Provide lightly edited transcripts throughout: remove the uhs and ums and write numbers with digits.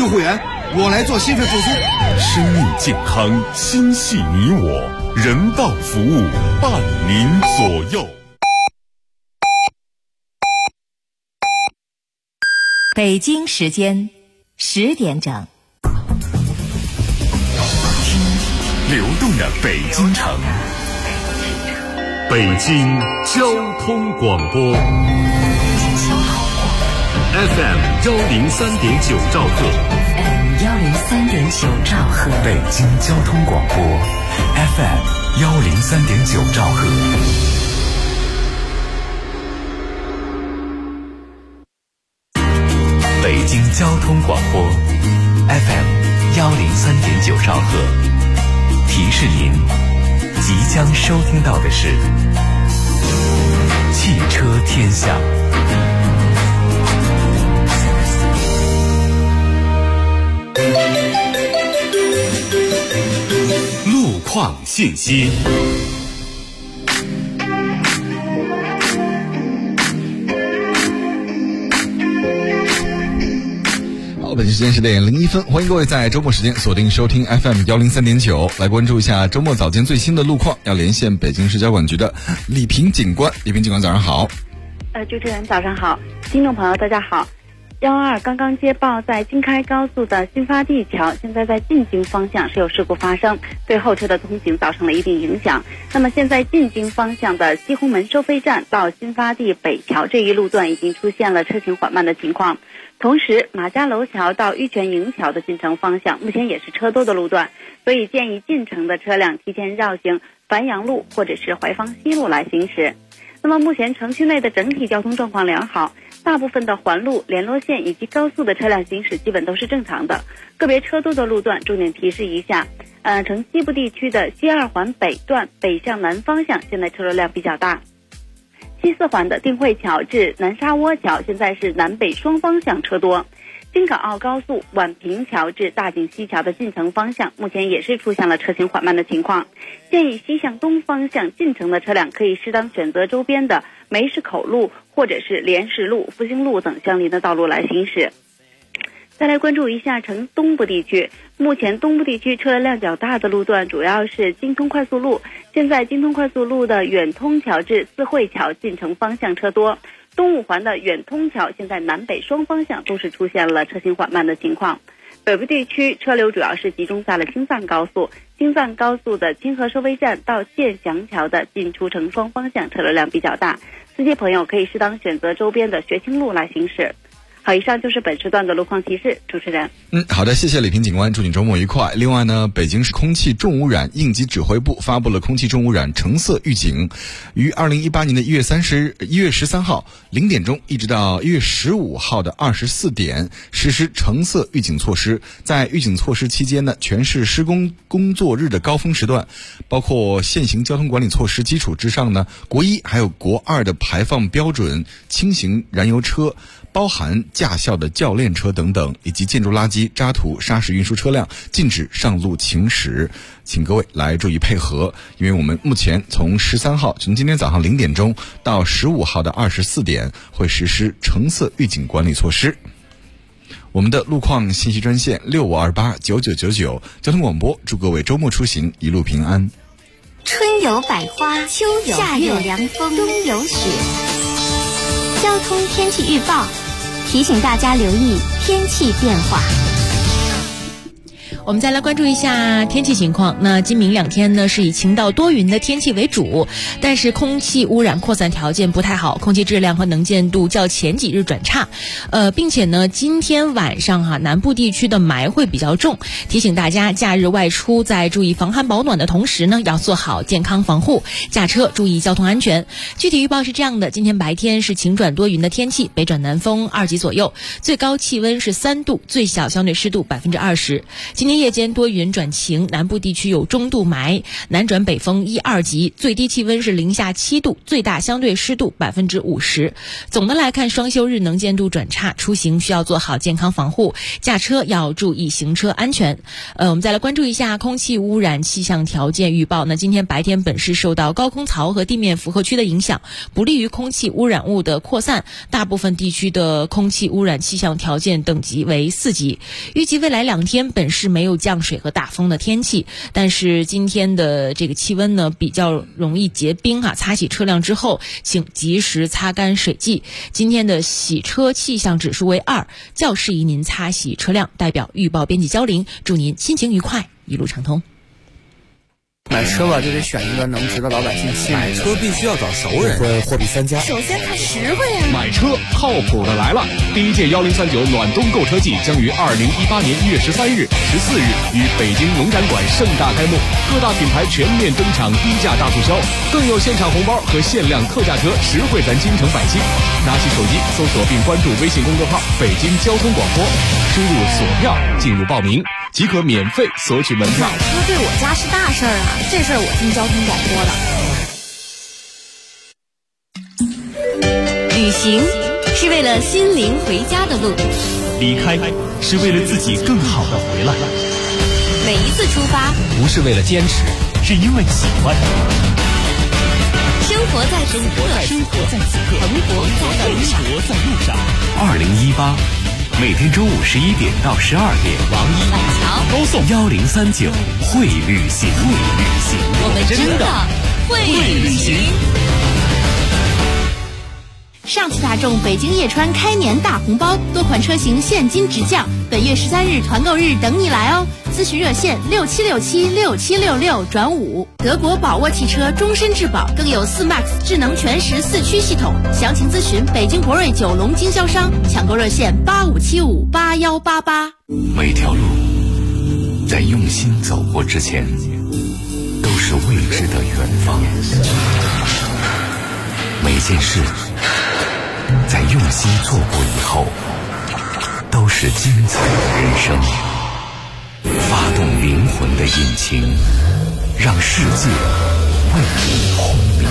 旧会员，我来做心肺复苏。 生命健康，心系你我，人道服务伴您左右。 北京时间10点整， 流动的北京城，北京交通广播 FM 103.9兆赫 103.9兆赫， 北京交通广播 FM 103.9兆赫。北京交通广播 FM 103.9兆赫，提示您即将收听到的是汽车天下。路况信息。 北京时间10点01分，欢迎各位在周末时间锁定收听 FM 103.9，来关注一下周末早间最新的路况。要连线北京市交管局的李平警官，李平警官早上好。 主持人早上好，听众朋友大家好。112刚刚接报，在京开高速的新发地桥，现在在进京方向是有事故发生，对后车的通行造成了一定影响。那么现在进京方向的西红门收费站到新发地北桥这一路段已经出现了车行缓慢的情况。同时，马家楼桥到玉泉营桥的进城方向目前也是车多的路段，所以建议进城的车辆提前绕行繁阳路或者是怀芳西路来行驶。那么目前城区内的整体交通状况良好，大部分的环路、联络线以及高速的车辆行驶基本都是正常的。个别车多的路段重点提示一下，城西部地区的西二环北段北向南方向现在车流量比较大。西四环的定慧桥至南沙窝桥现在是南北双方向车多。京港澳高速宛平桥至大井西桥的进城方向目前也是出现了车行缓慢的情况，建议西向东方向进城的车辆可以适当选择周边的梅市口路或者是莲市路、复兴路等相邻的道路来行驶。再来关注一下城东部地区，目前东部地区车流量较大的路段主要是京通快速路，现在京通快速路的远通桥至四惠桥进城方向车多，东五环的远通桥现在南北双方向都是出现了车行缓慢的情况。北部地区车流主要是集中在了京藏高速，京藏高速的清河收费站到建祥桥的进出城双方向车流量比较大，司机朋友可以适当选择周边的学清路来行驶。好，以上就是本时段的路况提示，主持人。 好的，谢谢李平警官，祝你周末愉快。另外呢，北京市空气重污染应急指挥部发布了空气重污染橙色预警，于2018年的1月13号0点钟一直到1月15号的24点实施橙色预警措施。在预警措施期间呢，全市施工工作日的高峰时段，包括现行交通管理措施基础之上呢，国1还有国2的排放标准轻型燃油车，包含驾校的教练车等等，以及建筑垃圾、渣土、砂石运输车辆禁止上路行驶，请各位来注意配合。因为我们目前从13号，从今天早上0点钟到15号的24点会实施橙色预警管理措施。我们的路况信息专线65289999，交通广播祝各位周末出行一路平安。 春有百花，秋有夏有凉风，冬有雪。交通天气预报提醒大家留意天气变化。 我们再来关注一下天气情况。那今明两天呢是以晴到多云的天气为主，但是空气污染扩散条件不太好，空气质量和能见度较前几日转差。并且呢今天晚上南部地区的霾会比较重，提醒大家假日外出在注意防寒保暖的同时呢，要做好健康防护，驾车注意交通安全。具体预报是这样的，今天白天是晴转多云的天气，北转南风2级左右，最高气温是3度，最小相对湿度20%。今天天夜间多云转晴，南部地区有中度霾，南转北风1、2级，最低气温是零下7度，最大相对湿度50%。总的来看，双休日能见度转差，出行需要做好健康防护，驾车要注意行车安全。我们再来关注一下空气污染气象条件预报。那今天白天本市受到高空槽和地面负荷区的影响，不利于空气污染物的扩散，大部分地区的空气污染气象条件等级为4级。预计未来2天本市没有降水和大风的天气，但是今天的这个气温呢比较容易结冰擦洗车辆之后请及时擦干水迹。今天的洗车气象指数为2，较适宜您擦洗车辆。代表预报编辑焦玲，祝您心情愉快，一路畅通。 买车吧，就得选一个能值得老百姓信任。 买车必须要找熟人， 会货比三家。 首先它实惠啊！ 买车靠谱的来了！第一届1039暖冬购车季将于2018年1月13日、14日于北京农展馆盛大开幕，各大品牌全面登场，低价大促销，更有现场红包和限量特价车，实惠咱京城百姓。拿起手机搜索并关注微信公众号“北京交通广播”，输入锁票进入报名，即可免费索取门票。 买车对我家是大事儿啊！这事儿我听交通广播的。旅行是为了心灵回家的路， 离开是为了自己更好的回来。 每一次出发不是为了坚持，是因为喜欢。 生活在此刻，蓬勃在路上。 2018，每天中午11点到12点， 王一晚桥高送1039会旅行， 我们真的会旅行。 上汽大众北京叶川开年大红包，多款车型现金直降，本月13日团购日等你来哦！咨询热线67676766转5。德国宝沃汽车终身质保，更有4MAX 智能全时4驱系统。详情咨询北京博瑞9龙经销商，抢购热线85758188。 每条路在用心走过之前，都是未知的远方。每件事在用心做过以后，都是精彩的人生。发动灵魂的引擎，让世界为你轰鸣。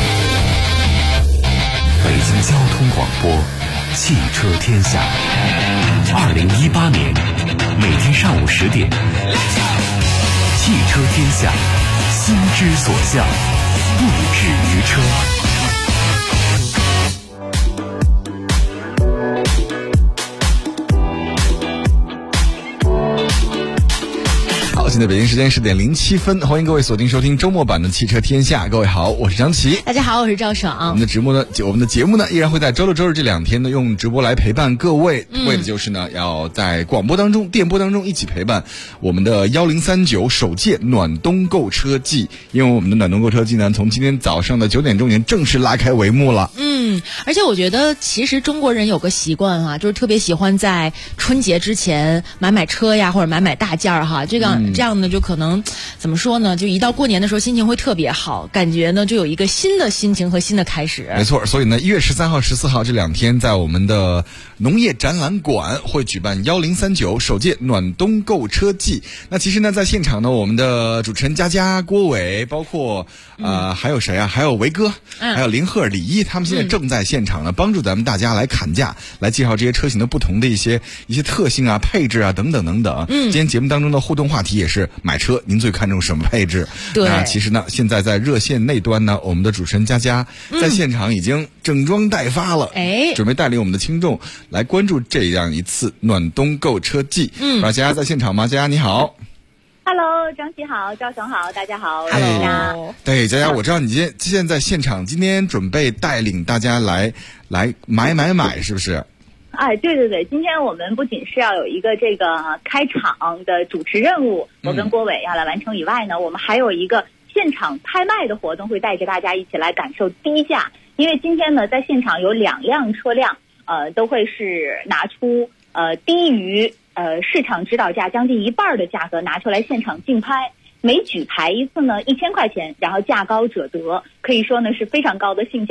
北京交通广播，汽车天下。2018年每天上午10点，汽车天下，心之所向，不止于车。 现在北京时间10点07分，欢迎各位锁定收听周末版的汽车天下。各位好，我是张琪。 大家好，我是赵爽。 我们的节目呢，依然会在周六周日这2天呢，用直播来陪伴各位，为的就是呢，要在广播当中、电波当中一起陪伴我们的1039首届暖冬购车季。因为我们的暖冬购车季呢，从今天早上的9点钟已经正式拉开帷幕了。 而且我觉得其实中国人有个习惯就是特别喜欢在春节之前买车呀，或者买大件这样呢，就可能怎么说呢，就一到过年的时候心情会特别好，感觉呢就有一个新的心情和新的开始。 没错，所以呢1月13号、14号这2天，在我们的农业展览馆会举办1039首届暖冬购车季。那其实呢，在现场呢，我们的主持人佳佳、郭伟，包括还有谁啊？还有维哥，还有林鹤、李一，他们现在正在现场呢，帮助咱们大家来砍价，来介绍这些车型的不同的一些特性啊、配置啊等等等等。今天节目当中的互动话题也是买车您最看重什么配置？ 对， 那其实呢，现在在热线那端呢，我们的主持人佳佳在现场已经整装待发了，准备带领我们的听众来关注这样一次暖冬购车季。佳佳在现场吗？佳佳你好。 Hello， 张琪好，赵总好，大家好。 Hello， 对，佳佳，我知道你现在现场，今天准备带领大家来买，是不是？ 对，今天我们不仅是要有一个这个开场的主持任务，我跟郭伟要来完成以外呢，我们还有一个现场拍卖的活动，会带着大家一起来感受低价。因为今天呢，在现场有2辆车辆，都会是拿出低于市场指导价将近1半的价格拿出来现场竞拍，每举牌一次呢1000块钱，然后价高者得，可以说呢是非常高的性价比。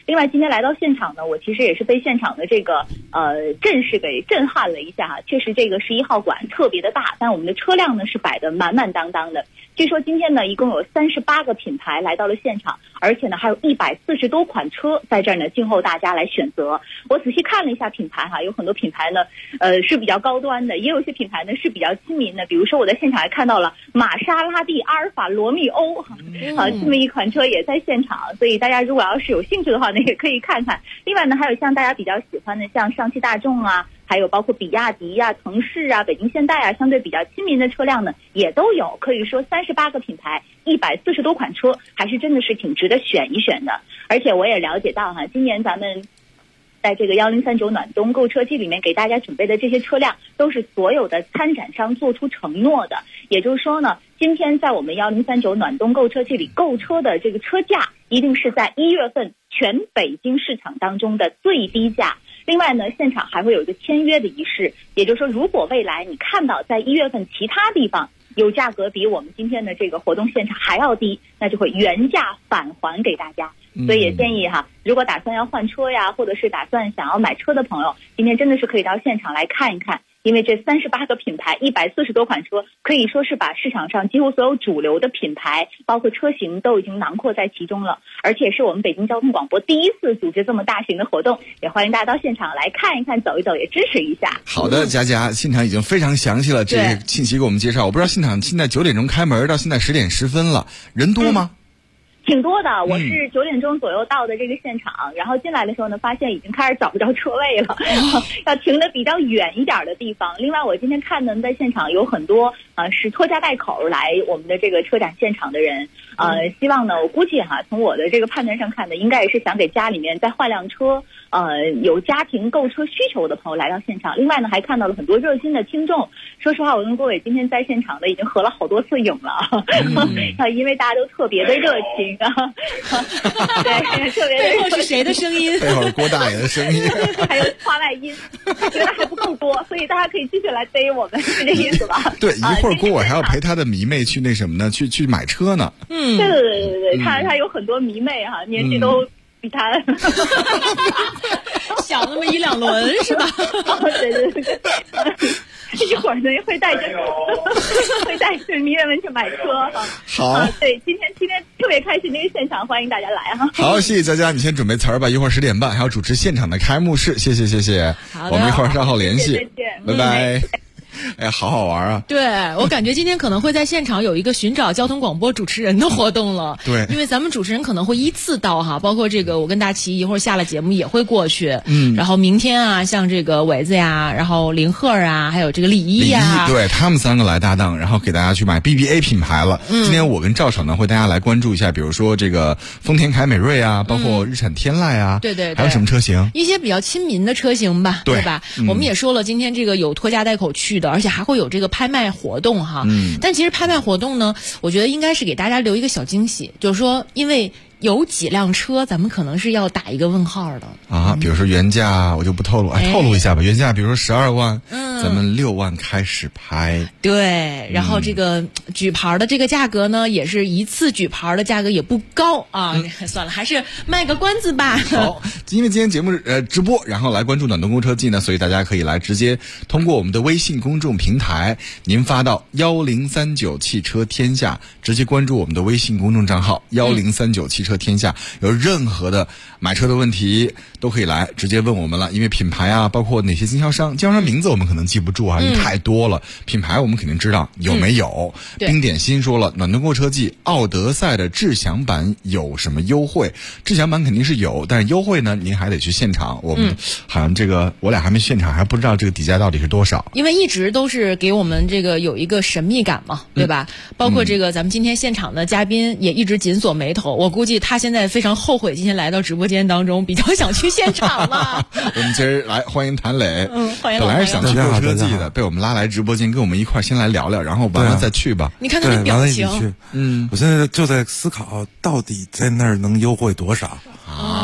另外，今天来到现场呢，我其实也是被现场的这个阵势给震撼了一下哈。确实，这个11号馆特别的大，但我们的车辆呢是摆得满满当当的。据说今天呢，一共有38个品牌来到了现场，而且呢还有140多款车在这儿呢，静候大家来选择。我仔细看了一下品牌哈，有很多品牌呢，是比较高端的，也有一些品牌呢是比较亲民的。比如说我在现场还看到了玛莎拉蒂阿尔法罗密欧，这么一款车也在现场，所以大家如果要是有兴趣的话呢，也可以看看。另外呢，还有像大家比较喜欢的，像上汽大众啊。还有包括比亚迪啊、腾势啊、北京现代啊，相对比较亲民的车辆呢，也都有。可以说38个品牌，140多款车，还是真的是挺值得选一选的。而且我也了解到哈，今年咱们在这个1039暖冬购车季里面给大家准备的这些车辆，都是所有的参展商做出承诺的。也就是说呢，今天在我们1039暖冬购车季里购车的这个车价，一定是在1月份全北京市场当中的最低价。另外呢，现场还会有一个签约的仪式，也就是说，如果未来你看到在1月份其他地方有价格比我们今天的这个活动现场还要低，那就会原价返还给大家。所以也建议哈，如果打算要换车呀，或者是打算想要买车的朋友，今天真的是可以到现场来看一看。因为这38个品牌140多款车，可以说是把市场上几乎所有主流的品牌包括车型都已经囊括在其中了，而且是我们北京交通广播第一次组织这么大型的活动，也欢迎大家到现场来看一看走一走，也支持一下。 好的，佳佳，现场已经非常详细了，这个信息给我们介绍。我不知道现场现在9点钟开门，到现在10点10分了，人多吗？ 挺多的，我是9点钟左右到的这个现场，然后进来的时候呢，发现已经开始找不着车位了，要停的比较远一点的地方。另外，我今天看呢，在现场有很多是拖家带口来我们的这个车展现场的人，希望呢，我估计哈，从我的这个判断上看呢，应该也是想给家里面再换辆车，有家庭购车需求的朋友来到现场。另外呢，还看到了很多热心的听众。说实话，我跟郭伟今天在现场的已经合了好多次影了，因为大家都特别的热情啊，对，特别的。 背后是谁的声音？ 背后是郭大爷的声音， 还有话外音，觉得还不够多，所以大家可以继续来逮我们，是这意思吧？ 对，一会儿郭伟还要陪他的迷妹去那什么呢？去买车呢。 对，他有很多迷妹哈，年纪都比他小那么1-2轮是吧？ 对。一会儿呢会带着迷人们去买车哈。 好， 对，今天特别开心，这个现场欢迎大家来哈。 好，谢谢佳佳，你先准备词儿吧，一会儿10点半还要主持现场的开幕式，谢谢。我们一会儿稍后联系， 再见， 拜拜。哎呀，好好玩啊！ 对，我感觉今天可能会在现场有一个寻找交通广播主持人的活动了。 对， 因为咱们主持人可能会依次到哈，包括这个我跟大齐一会儿下了节目也会过去。然后明天啊，像这个伟子呀，然后林鹤啊，还有这个李一呀， 对他们3个来搭档，然后给大家去买 BBA 品牌了。今天我跟赵爽呢会大家来关注一下，比如说这个丰田凯美瑞啊，包括日产天籁啊， 对， 还有什么车型？ 一些比较亲民的车型吧，对吧？我们也说了，今天这个有拖家带口去的，而且还会有这个拍卖活动哈。但其实拍卖活动呢，我觉得应该是给大家留一个小惊喜，就是说，因为有几辆车咱们可能是要打一个问号的啊，比如说原价我就不透露，透露一下吧，原价比如说12万，咱们6万开始拍。 对，然后这个举牌的这个价格呢，也是一次举牌的价格也不高啊，算了，还是卖个关子吧。 好，因为今天节目直播，然后来关注暖冬购车季呢，所以大家可以来直接通过我们的微信公众平台，您发到1039汽车天下，直接关注我们的微信公众账号1039汽车天下，有任何的买车的问题都可以来直接问我们了。因为品牌啊，包括哪些经销商名字我们可能记不住啊，因为太多了。品牌我们肯定知道有没有。冰点心说了，暖冬购车季奥德赛的智享版有什么优惠？智享版肯定是有，但是优惠呢，您还得去现场。我们好像这个我俩还没现场，还不知道这个底价到底是多少。 因为一直都是给我们这个有一个神秘感嘛，对吧？包括这个咱们今天现场的嘉宾也一直紧锁眉头，我估计他现在非常后悔今天来到直播间当中，比较想去现场了。 我们今儿来欢迎谭磊， 欢迎。 本来是想去购车季的，被我们拉来直播间，跟我们一块先来聊聊，然后完了再去吧。 你看他的表情， 我现在就在思考，到底在那儿能优惠多少啊？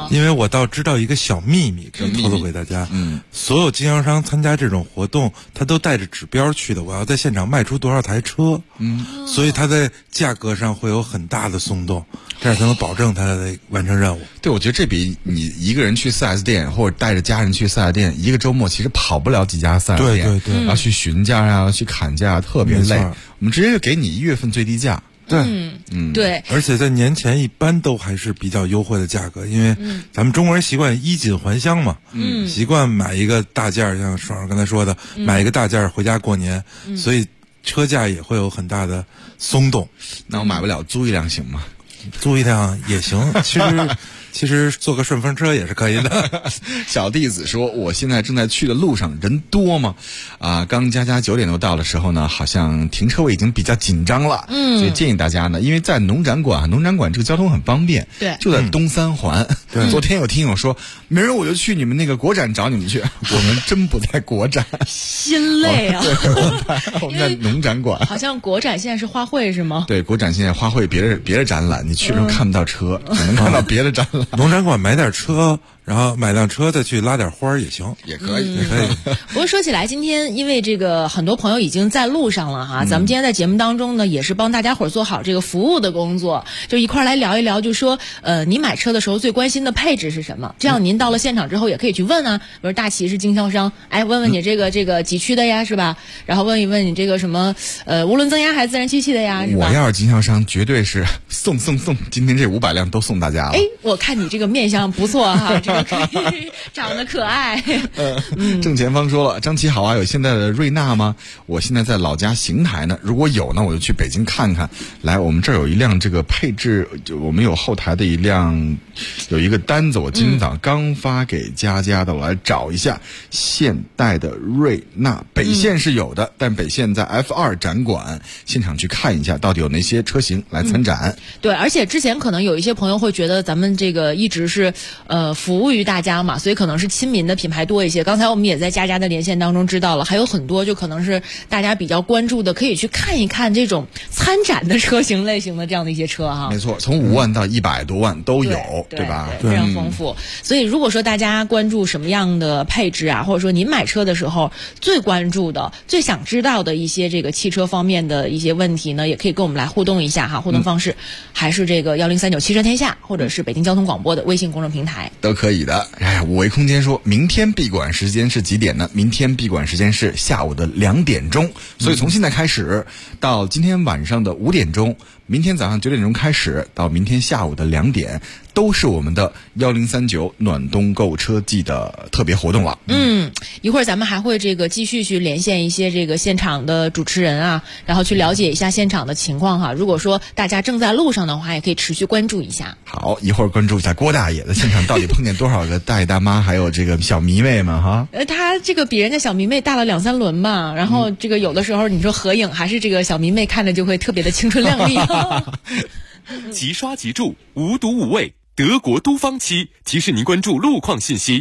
因为我倒知道一个小秘密，可以透露给大家。所有经销商参加这种活动，他都带着指标去的。我要在现场卖出多少台车，所以他在价格上会有很大的松动，这样才能保证他的完成任务。 对，我觉得这比你一个人去 4S 店或者带着家人去 4S 店，一个周末其实跑不了几家 4S 店， 对， 然后去询价啊，去砍价，特别累。我们直接就给你1月份最低价。 对， 对， 而且在年前一般都还是比较优惠的价格，因为咱们中国人习惯衣锦还乡嘛，习惯买一个大件，像爽儿刚才说的，买一个大件回家过年，所以车价也会有很大的松动。 那我买不了，租一辆行吗？ 租一辆也行，其实坐个顺风车也是可以的。 小弟子说，我现在正在去的路上，人多吗？刚佳9点多到的时候呢，好像停车位已经比较紧张了。所以建议大家呢，因为在农展馆这个交通很方便， 对， 就在东三环。昨天有听友说，明儿我就去你们那个国展找你们去，我们真不在国展， 心累啊。 我们在农展馆。 好像国展现在是花卉是吗？ 对，国展现在花卉别的展览，你去的时候看不到车，只能看到别的展览。 农展馆买点车，然后买辆车再去拉点花也行， 也可以。 不过说起来，今天因为这个很多朋友已经在路上了哈，咱们今天在节目当中呢，也是帮大家伙儿做好这个服务的工作，就一块儿来聊一聊，就说你买车的时候最关心的配置是什么？这样您到了现场之后也可以去问啊，比如大齐是经销商，问问你这个几驱的呀，是吧？然后问一问你这个什么涡轮增压还是自然吸气的呀，是吧？ 我要是经销商，绝对是送，今天这500辆都送大家了。 我看你这个面相不错哈，这个长得可爱。 正前方说了，张琪好啊，有现在的瑞纳吗？我现在在老家邢台呢，如果有呢，我就去北京看看。来，我们这儿有一辆这个配置，就我们有后台的一辆，有一个单子，我今天早上刚发给佳的，我来找一下现代的瑞纳，北线是有的，但北线在 F2 展馆现场去看一下，到底有哪些车型来参展。 对，而且之前可能有一些朋友会觉得咱们这个一直是服务于大家嘛，所以可能是亲民的品牌多一些。刚才我们也在佳的连线当中知道了，还有很多就可能是大家比较关注的，可以去看一看这种参展的车型类型的这样的一些车哈。 没错，从5万到100多万都有， 对吧？ 非常丰富。所以如果说大家关注什么样的配置啊，或者说您买车的时候最关注的、最想知道的一些这个汽车方面的一些问题呢，也可以跟我们来互动一下哈。互动方式还是这个1039汽车天下，或者是北京交通广播的微信公众平台都可以的。五维空间说，明天闭馆时间是几点呢？明天闭馆时间是下午的2点钟，所以从现在开始到今天晚上的5点钟，明天早上9点钟开始到明天下午的2点，都是我们的1039暖冬购车季的特别活动了。 一会儿咱们还会这个继续去连线一些这个现场的主持人啊，然后去了解一下现场的情况哈。如果说大家正在路上的话，也可以持续关注一下。 好，一会儿关注一下郭大爷的现场到底碰见多少个大爷大妈，还有这个小迷妹们哈。 他这个比人家小迷妹大了2-3轮吧，然后这个有的时候你说合影，还是这个小迷妹看着就会特别的青春靓丽。 即刷即住，无毒无味，德国都方漆提示您关注路况信息。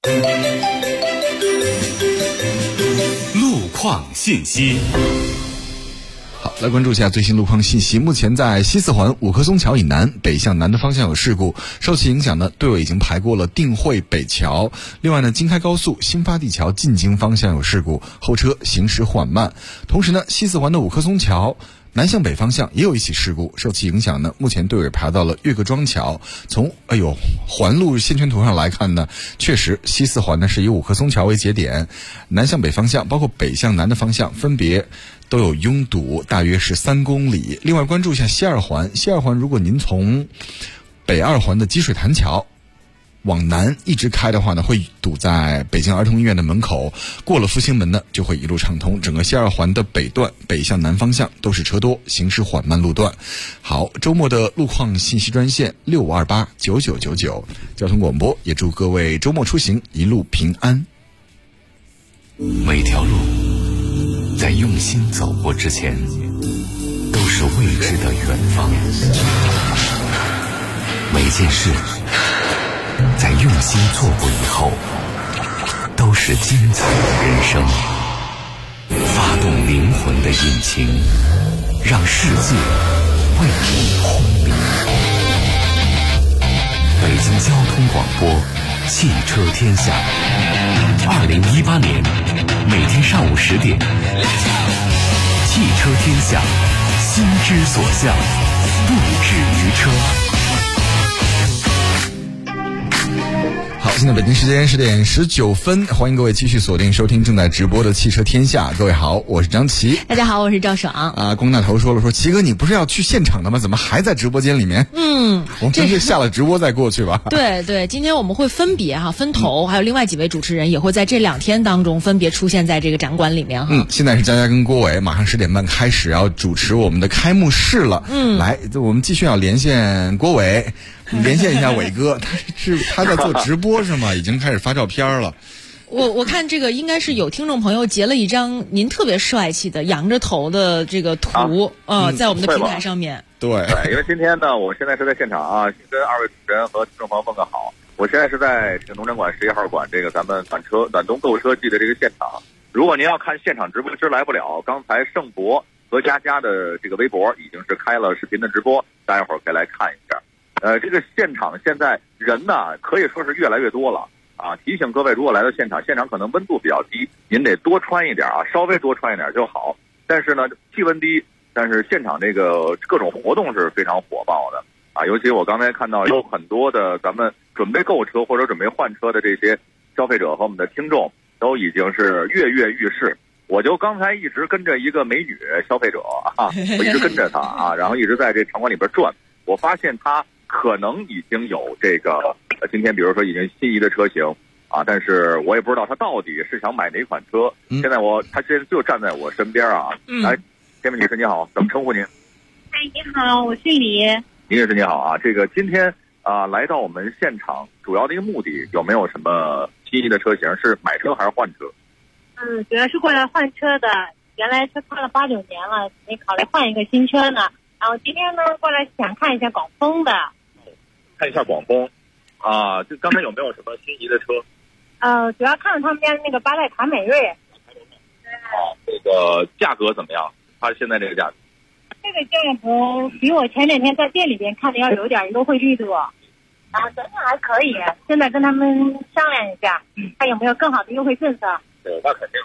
路况信息。 好，来关注一下最新路况信息。目前在西四环五棵松桥以南北向南的方向有事故，受其影响呢，队伍已经排过了定慧北桥。另外呢，京开高速新发地桥进京方向有事故，后车行驶缓慢。同时呢，西四环的五棵松桥南向北方向也有一起事故，受其影响呢，目前队尾排到了岳各庄桥。从环路线圈图上来看呢，确实西四环呢是以五棵松桥为节点，南向北方向包括北向南的方向分别都有拥堵，大约是3公里。另外关注一下西二环，西二环如果您从北二环的积水潭桥往南一直开的话呢，会堵在北京儿童医院的门口，过了复兴门呢就会一路畅通。整个西二环的北段北向南方向都是车多，行驶缓慢路段。好，周末的路况信息专线65289999，交通广播也祝各位周末出行一路平安。 每条路在用心走过之前都是未知的远方，每件事在用心做过以后都是精彩的人生。发动灵魂的引擎，让世界为你轰鸣。北京交通广播汽车天下，2018年每天上午10点，汽车天下，心之所向，不止于车。 好，现在北京时间10点19分，欢迎各位继续锁定收听正在直播的汽车天下。各位好，我是张琪。 大家好，我是赵爽。 啊，龚大头说了，说齐哥你不是要去现场的吗？怎么还在直播间里面？我们干脆下了直播再过去吧。 对，今天我们会分别分头，还有另外几位主持人也会在这2天当中分别出现在这个展馆里面现在是佳佳跟郭伟，马上10点半开始要主持我们的开幕式了。来，我们继续要连线郭伟。连线一下伟哥，他在做直播是吗？已经开始发照片了。 我看这个应该是有听众朋友截了一张您特别帅气的仰着头的这个图在我们的平台上面。 对，因为今天呢，我现在是在现场啊，跟2位主持人和听众朋友问个好。我现在是在这个农展馆11号馆这个咱们暖冬购车季的这个现场。如果您要看现场直播，来不了，刚才盛博和佳佳的这个微博已经是开了视频的直播，大家伙儿可以来看一下。这个现场现在人呢可以说是越来越多了啊！提醒各位，如果来到现场可能温度比较低，您得多穿一点啊，稍微多穿一点就好。但是呢，气温低，但是现场这个各种活动是非常火爆的啊！尤其我刚才看到有很多的咱们准备购车或者准备换车的这些消费者和我们的听众，都已经是跃跃欲试。我就刚才一直跟着一个美女消费者啊，我一直跟着她啊，然后一直在这场馆里边转，我发现她可能已经有这个今天比如说已经心仪的车型啊，但是我也不知道他到底是想买哪款车。现在他现在就站在我身边啊。来，这位女士你好，怎么称呼您？ 你好，我是李。 李女士你好啊，这个今天来到我们现场主要的一个目的有没有什么心仪的车型？是买车还是换车？ 主要是过来换车的，原来车开了8、9年了，没考虑换一个新车呢。然后今天呢过来想看一下广丰的。 看一下广丰啊，就刚才有没有什么心仪的车？ 主要看了他们家的那个8代卡美瑞。 这个价格怎么样？它现在这个价格？ 这个价格比我前2天在店里边看的要有点优惠力度，然后整体还可以。现在跟他们商量一下，看有没有更好的优惠政策。 对，那肯定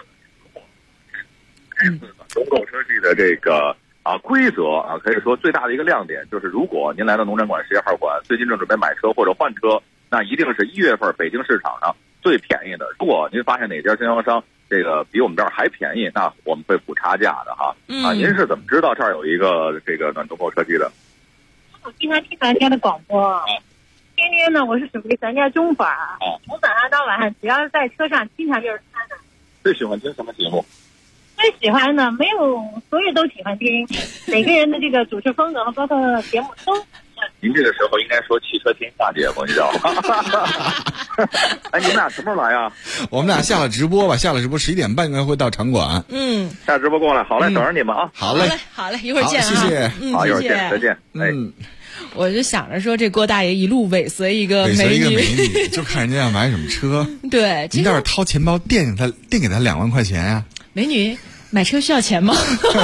的。冬购车季的这个规则啊，可以说最大的一个亮点就是，如果您来到农展馆11号馆，最近正准备买车或者换车，那一定是1月份北京市场上最便宜的。如果您发现哪家经销商这个比我们这儿还便宜，那我们会补差价的哈。您是怎么知道这儿有一个这个暖冬购车季的？ 我经常听咱家的广播，天天呢我是属于咱家忠粉，从早上到晚上，只要是在车上，经常就是看的。 最喜欢听什么节目？ 最喜欢的没有，所有都喜欢听，每个人的这个主持风格和包括节目都。 您这个时候应该说汽车天下节目，你知道吗？哎，你们俩什么时候来啊？ 我们俩下了直播吧，下了直播11点半应该会到场馆。 下直播过来，好嘞，等着你们啊。 好嘞， 一会儿见啊。 谢谢。 好，一会儿见，再见。 我就想着说，这郭大爷一路尾随一个美女，就看人家要买什么车。 对， 您倒是掏钱包垫给他2万块钱呀。 美女，买车需要钱吗？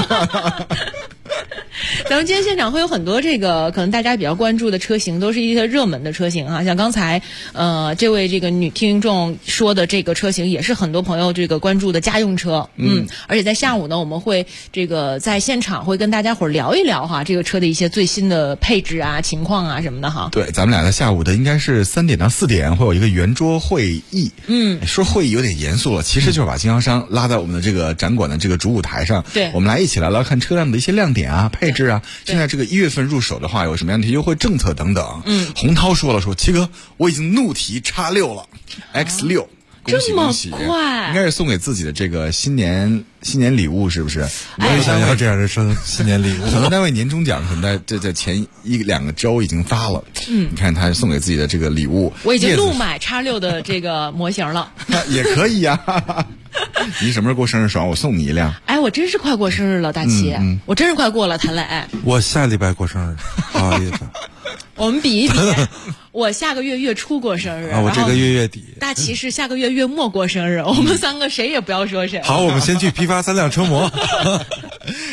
咱们今天现场会有很多这个可能大家比较关注的车型，都是一些热门的车型啊，像刚才这位这个女听众说的这个车型，也是很多朋友这个关注的家用车。而且在下午呢，我们会这个在现场会跟大家伙聊一聊哈，这个车的一些最新的配置啊、情况啊什么的哈。 对，咱们俩在下午的应该是3点到4点会有一个圆桌会议。说会议有点严肃了，其实就是把经销商拉在我们的这个展馆的这个主舞台上， 对， 我们来一起来看车辆的一些亮点啊、配置啊。现在这个1月份入手的话，有什么样的优惠政策等等。洪涛说齐哥，我已经怒提X6了，X6。恭喜恭喜！应该是送给自己的这个新年礼物，是不是？ 我也想要这样的新年礼物。 很多单位年终奖可能在前1-2个周已经发了。你看他送给自己的这个礼物， 我已经怒买X6的这个模型了。 也可以呀。你什么时候过生日爽？我送你一辆。 哎，我真是快过生日了，大齐，我真是快过了，谭磊。 我下礼拜过生日，不好意思。 我们比一比，我下个月月初过生日， 我这个月底。 大齐是下个月月末过生日，我们3个谁也不要说谁。 好，我们先去批发3辆车模。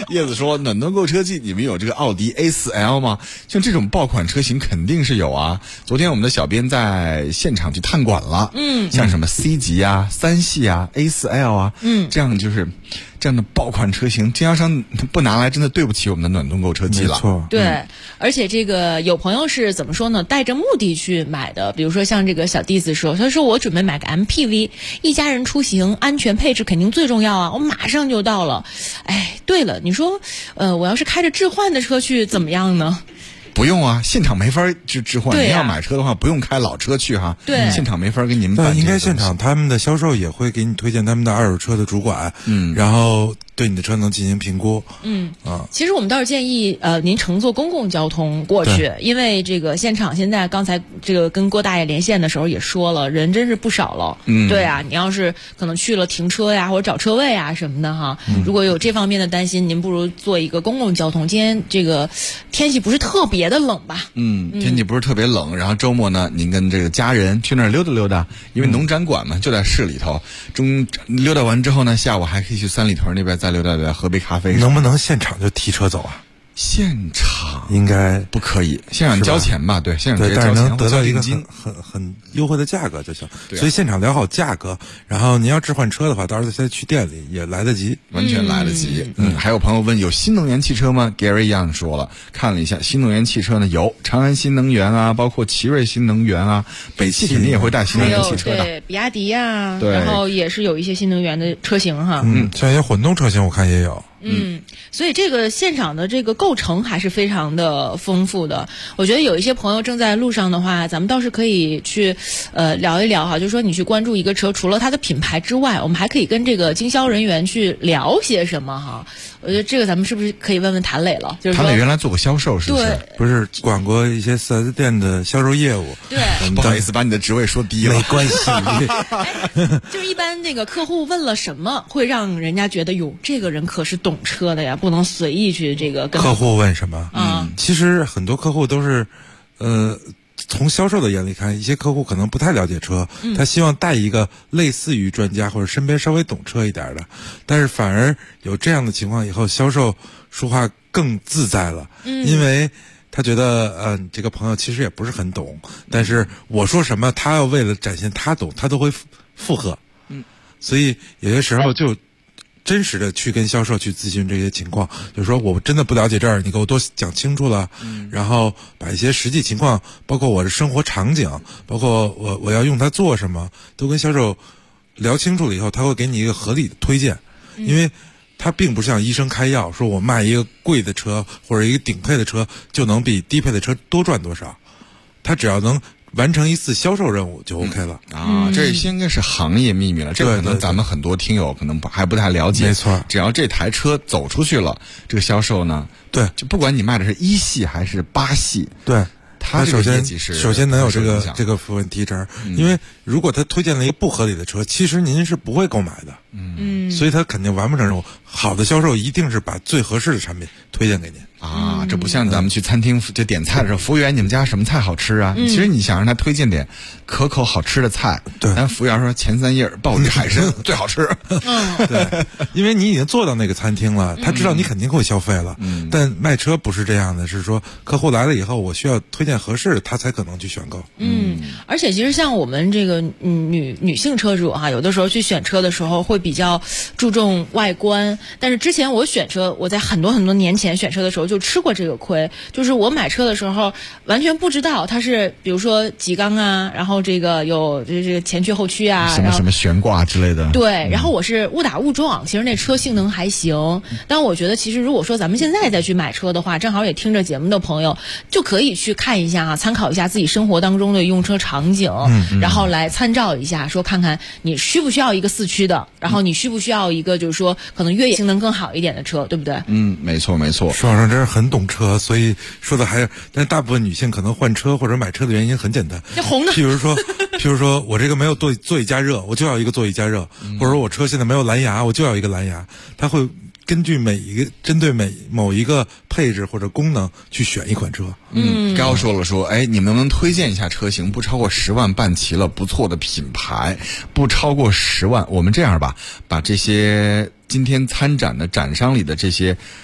叶子说，暖冬购车季你们有这个奥迪 A4L 吗？像这种爆款车型肯定是有啊。昨天我们的小编在现场去探馆了，像什么 C 级啊、3系啊、A4L 啊，这样这样的爆款车型，经销商不拿来真的对不起我们的暖冬购车季了。 没错， 对，而且这个有朋友是怎么说呢？带着目的去买的，比如说像这个小弟子说，他说我准备买个 MPV， 一家人出行，安全配置肯定最重要啊，我马上就到了。哎，对了，你说，我要是开着置换的车去怎么样呢？ 不用啊，现场没法置换。您要买车的话，不用开老车去哈。 对， 现场没法给你们办。 应该现场他们的销售也会给你推荐他们的二手车的主管，然后对你的车能进行评估。 其实我们倒是建议您乘坐公共交通过去，因为这个现场现在刚才这个跟郭大爷连线的时候也说了，人真是不少了。对啊，你要是可能去了停车呀或者找车位啊什么的哈，如果有这方面的担心，您不如坐一个公共交通。今天这个天气不是特别的冷吧？ 天气不是特别冷，然后周末呢，您跟这个家人去那儿溜达溜达，因为农展馆嘛就在市里头。溜达完之后呢，下午还可以去三里屯那边再溜达溜达，喝杯咖啡。 能不能现场就提车走啊？ 现场应该不可以，现场交钱吧？对，现场直接交钱， 但是能得到一个很优惠的价格就行。所以现场聊好价格，然后您要置换车的话，到时候再去店里也来得及， 完全来得及。还有朋友问有新能源汽车吗 ？Gary Young 说了，看了一下新能源汽车呢，有长安新能源啊，包括奇瑞新能源啊，北汽肯定也会带新能源汽车的， 对，比亚迪啊，然后也是有一些新能源的车型哈。 像一些混动车型我看也有。 所以这个现场的这个构成还是非常的丰富的。我觉得有一些朋友正在路上的话，咱们倒是可以去聊一聊哈，就是说你去关注一个车，除了它的品牌之外，我们还可以跟这个经销人员去聊些什么哈。我觉得这个咱们是不是可以问问谭磊了？就是谭磊原来做过销售，是不是？ 不是管过一些 4S 店的销售业务。 对， 不好意思把你的职位说低了。 没关系。 就是一般那个客户问了什么，会让人家觉得哟，这个人可是懂车的呀，不能随意去这个跟客户问什么？其实很多客户都是，从销售的眼里看，一些客户可能不太了解车，他希望带一个类似于专家或者身边稍微懂车一点的，但是反而有这样的情况以后，销售说话更自在了，因为他觉得这个朋友其实也不是很懂，但是我说什么，他要为了展现他懂，他都会附和，所以有些时候就真实的去跟销售去咨询这些情况，就是说我真的不了解这儿，你给我多讲清楚了，然后把一些实际情况，包括我的生活场景，包括我要用它做什么，都跟销售聊清楚了以后，他会给你一个合理的推荐，因为他并不像医生开药，说我卖一个贵的车或者一个顶配的车就能比低配的车多赚多少，他只要能完成一次销售任务就 OK 了这应该是行业秘密了，这可能咱们很多听友可能还不太了解。 没错， 只要这台车走出去了，这个销售呢， 对， 就不管你卖的是1系还是8系， 对， 他首先能有这个符文提成，因为如果他推荐了一个不合理的车，其实您是不会购买的，所以他肯定完不成任务。好的销售一定是把最合适的产品推荐给您啊，这不像咱们去餐厅就点菜的时候，服务员你们家什么菜好吃啊？其实你想让他推荐点可口好吃的菜， 对， 但服务员说前3页鲍鱼海参最好吃， 对，因为你已经做到那个餐厅了，他知道你肯定会消费了，但卖车不是这样的，是说客户来了以后，我需要推荐合适的，他才可能去选购。 而且其实像我们这个女性车主哈，有的时候去选车的时候会比较注重外观，但是之前我选车，我在很多年前选车的时候就吃过这个亏，就是我买车的时候完全不知道它是比如说几缸啊，然后这个有这个前驱后驱啊， 什么悬挂之类的。 对，然后我是误打误撞，其实那车性能还行，但我觉得其实如果说咱们现在再去买车的话，正好也听着节目的朋友就可以去看一下啊，参考一下自己生活当中的用车场景，然后来参照一下，说看看你需不需要一个4驱的，然后你需不需要一个就是说可能越野性能更好一点的车，对不对？ 没错没错。 说上真是很懂车，所以说的还，但大部分女性可能换车或者买车的原因很简单， 这红的。 譬如说我这个没有座椅加热，我就要一个座椅加热，或者说我车现在没有蓝牙，我就要一个蓝牙，它会根据针对某一个配置或者功能去选一款车。 高说了哎，你们能不能推荐一下车型不超过10万办齐了，不错的品牌，不超过10万。我们这样吧，把这些今天参展的展商里的这些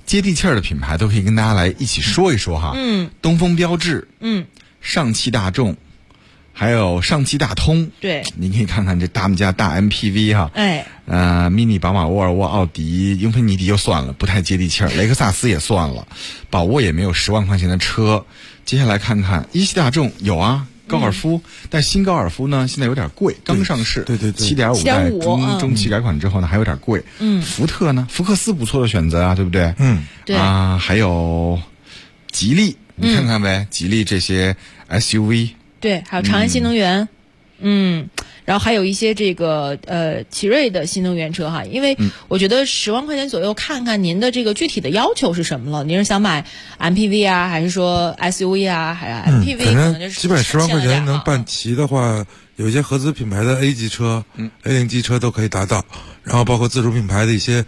接地气儿的品牌都可以跟大家来一起说一说哈。东风标致，上汽大众，还有上汽大通。 对， 您可以看看这他们家大 MPV 哈。mini 宝马、沃尔沃、奥迪、英菲尼迪就算了，不太接地气儿。雷克萨斯也算了，宝沃也没有10万块钱的车。接下来看看一汽大众有啊。高尔夫，但新高尔夫呢现在有点贵，刚上市， 对 7.5代中期改款之后呢还有点贵。福特呢，福克斯不错的选择啊，对不对？ 对啊，还有吉利，你看看呗，吉利这些 SUV， 对，还有长安新能源，然后还有一些这个奇瑞的新能源车哈，因为我觉得10万块钱左右，看看您的这个具体的要求是什么了。您是想买 MPV 啊，还是说 SUV 啊，还是 MPV？ 反正基本10万块钱能办齐的话，有一些合资品牌的 A 级车、A0 级车都可以达到，然后包括自主品牌的一些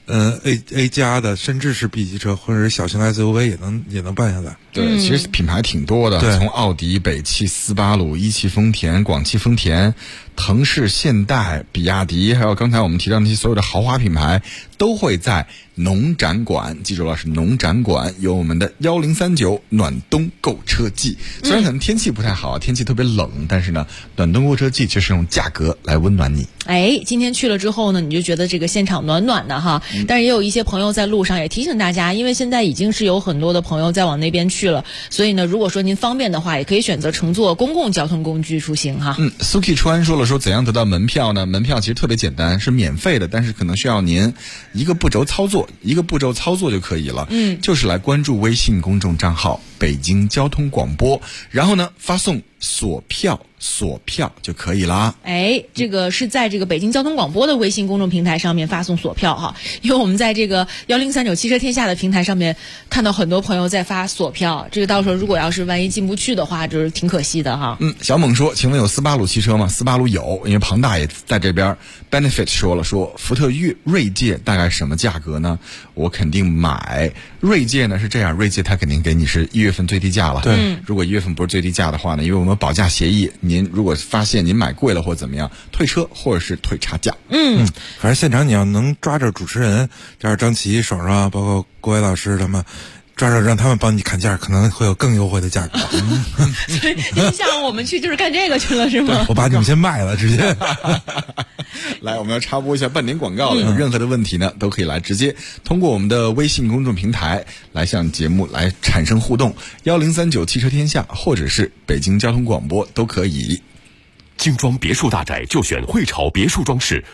A 加的，甚至是 B 级车或者是小型 SUV 也能办下来。 对，其实品牌挺多的，从奥迪、北汽、斯巴鲁、一汽丰田、广汽丰田、腾势、现代、比亚迪，还有刚才我们提到那些所有的豪华品牌，都会在农展馆，记住了，是农展馆，有我们的1039暖冬购车季。虽然可能天气不太好，天气特别冷，但是呢，暖冬购车季就是用价格来温暖你。 今天去了之后呢，你就觉得这个现场暖暖的哈。但是也有一些朋友在路上也提醒大家，因为现在已经是有很多的朋友在往那边去了，所以呢，如果说您方便的话，也可以选择乘坐公共交通工具出行哈。 Suki 川说怎样得到门票呢？门票其实特别简单，是免费的，但是可能需要您一个步骤操作就可以了。就是来关注微信公众账号北京交通广播，然后呢发送锁票就可以啦。 这个是在这个北京交通广播的微信公众平台上面发送锁票哈，因为我们在这个1039汽车天下的平台上面看到很多朋友在发锁票，这个到时候如果要是万一进不去的话，就是挺可惜的哈。 小猛说，请问有斯巴鲁汽车吗？斯巴鲁有，因为庞大也在这边。Benefit 说福特锐界大概什么价格呢？我肯定买。锐界呢是这样，锐界它肯定给你是1月份最低价了。 对， 如果1月份不是最低价的话呢，因为我们保价协议，您如果发现您买贵了或怎么样，退车或者是退差价。 反正现场你要能抓着主持人，就是张琪、爽爽，包括郭伟老师他们。抓着让他们帮你砍价，可能会有更优惠的价格。 所以您下午我们去就是干这个去了是吗？ 我把你们先卖了，直接。 来，我们要插播一下半点广告了。有任何的问题呢，都可以来直接通过我们的微信公众平台来向节目来产生互动。1039汽车天下或者是北京交通广播都可以。 精装别墅大宅就选汇潮别墅装饰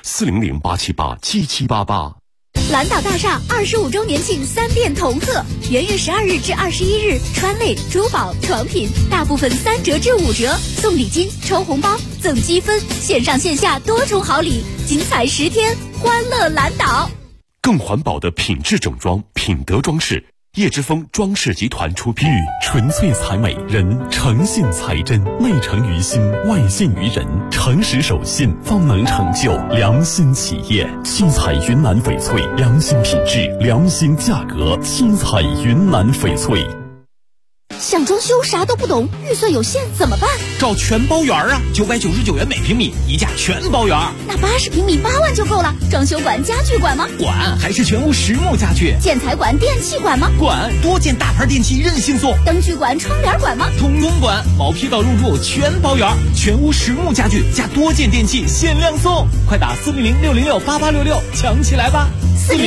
，400-878-7788。 蓝岛大厦25周年庆3店同贺，元月12日至21日，川类、珠宝、床品大部分3折至5折，送礼金、抽红包、赠积分，线上线下多重好礼，精彩10天，欢乐蓝岛。 更环保的品质整装，品德装饰，叶之峰装饰集团出品。 玉纯粹才美，人诚信才真，内诚于心，外信于人，诚实守信，方能成就良心企业。七彩云南翡翠，良心品质，良心价格。七彩云南翡翠。 想装修啥都不懂，预算有限怎么办？ 找全包园啊，999元每平米，一价全包园。 那80平米8万就够了。装修馆、家具馆吗？ 管，还是全屋实木家具。 建材馆、电器馆吗？ 管，多件大牌电器任性送。 灯具馆、窗帘馆吗？ 通通管，毛坯到入住全包园，全屋实木家具加多件电器限量送。快打400-606-8866抢起来吧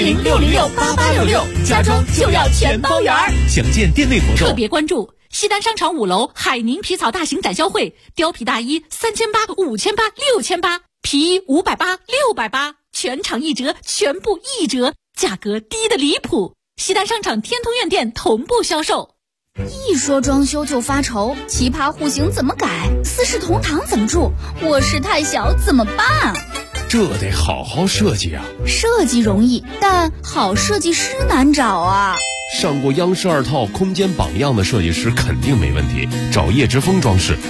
！400-606-8866，家装就要全包园。 详见店内活动。 特别关注西单商场5楼海宁皮草大型展销会，貂皮大衣3800、5800、6800，皮衣580、680，全场1折，全部1折，价格低的离谱。西单商场天通苑店同步销售。 一说装修就发愁，奇葩户型怎么改？四室同堂怎么住？卧室太小怎么办？ 这得好好设计啊！ 设计容易，但好设计师难找啊。 上过央视2套空间榜样的设计师肯定没问题，找叶之峰装饰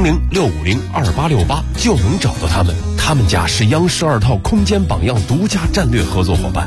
，400-650-2868就能找到他们。他们家是央视2套空间榜样独家战略合作伙伴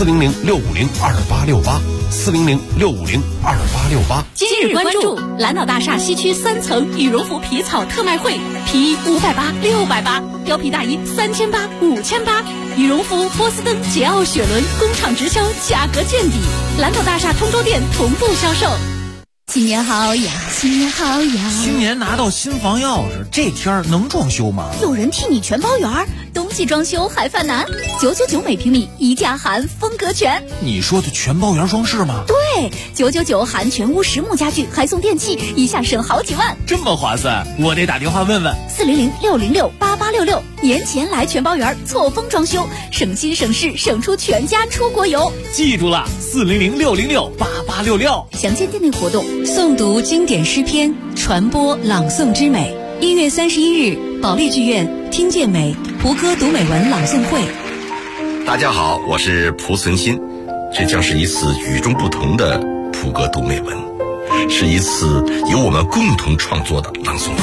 ，400-650-2868，400-650-2868。 今日关注蓝岛大厦西区3层羽绒服皮草特卖会，皮衣580、680，貂皮大衣3800、5800， 羽绒服、波司登、桀骜雪伦工厂直销，价格见底。蓝岛大厦通州店同步销售。 新年好呀，新年好呀！ 新年拿到新房钥匙，这天儿能装修吗？ 有人替你全包圆儿，冬季装修还犯难，999每平米，一价含风格全。 你说的全包圆装饰吗？ 对，999含全屋实木家具，还送电器，一下省好几万， 这么划算，我得打电话问问。 400-606-8866，年前来全包圆，错峰装修，省心省事，省出全家出国游。 记住了，400-606-8866。 详见店内活动。 诵读经典诗篇，传播朗诵之美。1月31日，保利剧院听见美蒲歌读美文朗诵会。 大家好，我是蒲存昕，这将是一次与众不同的蒲歌读美文，是一次由我们共同创作的朗诵会。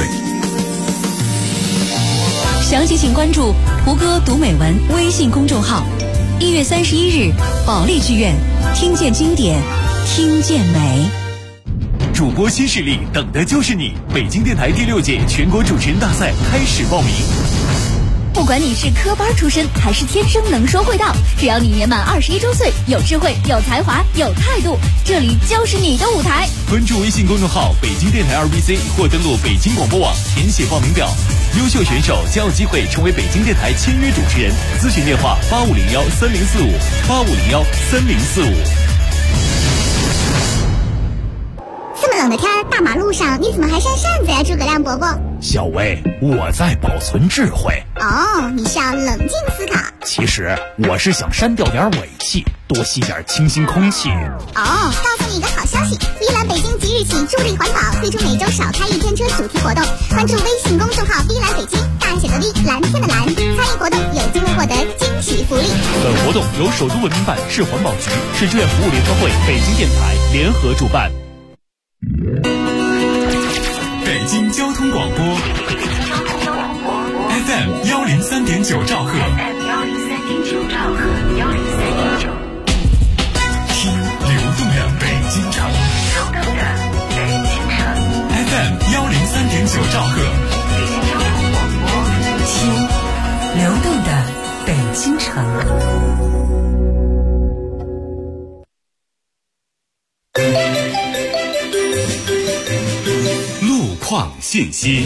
详情请关注蒲歌读美文微信公众号。1月31日，保利剧院听见经典，听见美。 主播新势力，等的就是你！北京电台第6届全国主持人大赛开始报名。 不管你是科班出身还是天生能说会道，只要你年满21周岁，有智慧、有才华、有态度，这里就是你的舞台。 关注微信公众号北京电台2BC 或登录北京广播网填写报名表，优秀选手将有机会成为北京电台签约主持人。咨询电话8501-3045，8501-3045。 这么冷的天儿，大马路上你怎么还扇扇子呀，诸葛亮伯伯？ 小薇，我在保存智慧。 哦，你是要冷静思考。 其实我是想删掉点尾气，多吸点清新空气。 哦，告诉你一个好消息，依兰北京即日起助力环保，推出每周少开一天车主题活动。关注微信公众号“依兰北京”，大写的 V， 蓝天的蓝，参与活动有机会获得惊喜福利。 本活动由首都文明办、市环保局、市志愿服务联合会、北京电台联合主办。 北京交通广播 FM 103.9兆赫，听流动的北京城，FM 103.9兆赫， 听流动的北京城。 况信息。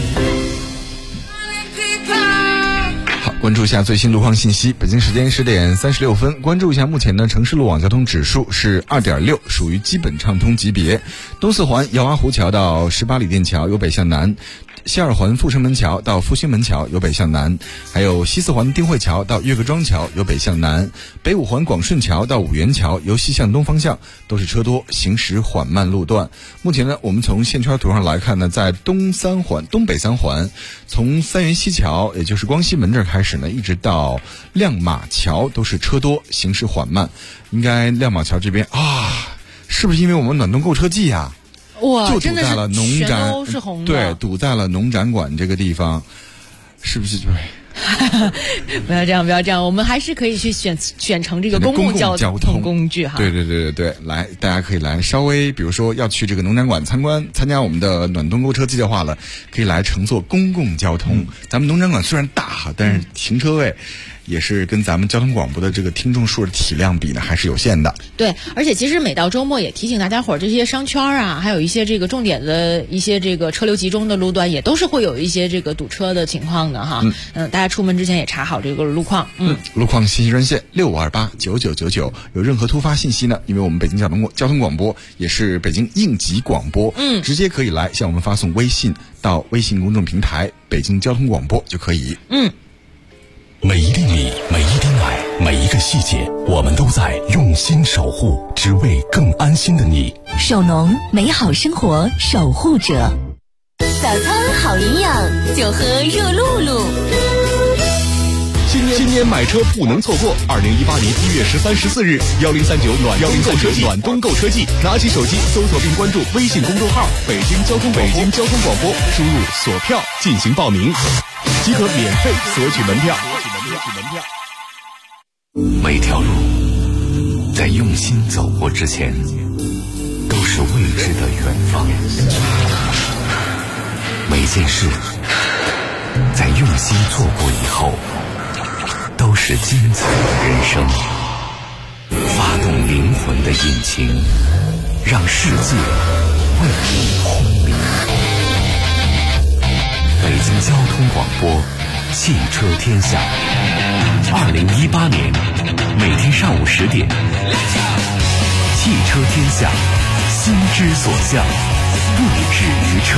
好，关注一下最新路况信息。北京时间10点36分，关注一下目前的城市路网交通指数是 2.6， 属于基本畅通级别。东四环姚洼湖桥到18里店桥由北向南，西二环阜成门桥到复兴门桥由北向南，还有西四环丁汇桥到岳各庄桥由北向南，北五环广顺桥到五原桥由西向东方向都是车多，行驶缓慢路段。目前呢，我们从线圈图上来看呢，在东北三环，从三元西桥也就是光西门这儿开始呢，一直到亮马桥都是车多，行驶缓慢。应该亮马桥这边是不是因为我们暖冬购车季呀？ 哇， 就堵在了农展， 都是红的， 对，堵在了农展馆这个地方，是不是？ 不要这样，不要这样，我们还是可以去选乘这个公共交通工具哈。 对，来，大家可以来稍微，比如说要去这个农展馆参加我们的暖冬购车计划了，可以来乘坐公共交通。咱们农展馆虽然大哈，但是停车位也是跟咱们交通广播的这个听众数的体量比呢，还是有限的。 对，而且其实每到周末也提醒大家伙儿，这些商圈啊，还有一些这个重点的一些这个车流集中的路段，也都是会有一些这个堵车的情况的哈。大家出门之前也查好这个路况。 路况信息专线65289999，有任何突发信息呢，因为我们北京交通广播也是北京应急广播，直接可以来向我们发送微信到微信公众平台北京交通广播就可以。 每一粒米，每一滴奶，每一个细节，我们都在用心守护，只为更安心的你。 手农美好生活守护者， 早餐好营养，就喝热露露。 新年买车不能错过！2018年1月13、14日，1039暖冬购车季，拿起手机搜索并关注微信公众号“北京交通广播”，输入锁票进行报名，即可免费索取门票。 每条路在用心走过之前，都是未知的远方。每件事在用心做过以后，都都是精彩的人生。发动灵魂的引擎，让世界为你轰鸣。北京交通广播，汽车天下。2018年，每天上午10点，汽车天下，心之所向，不止于车。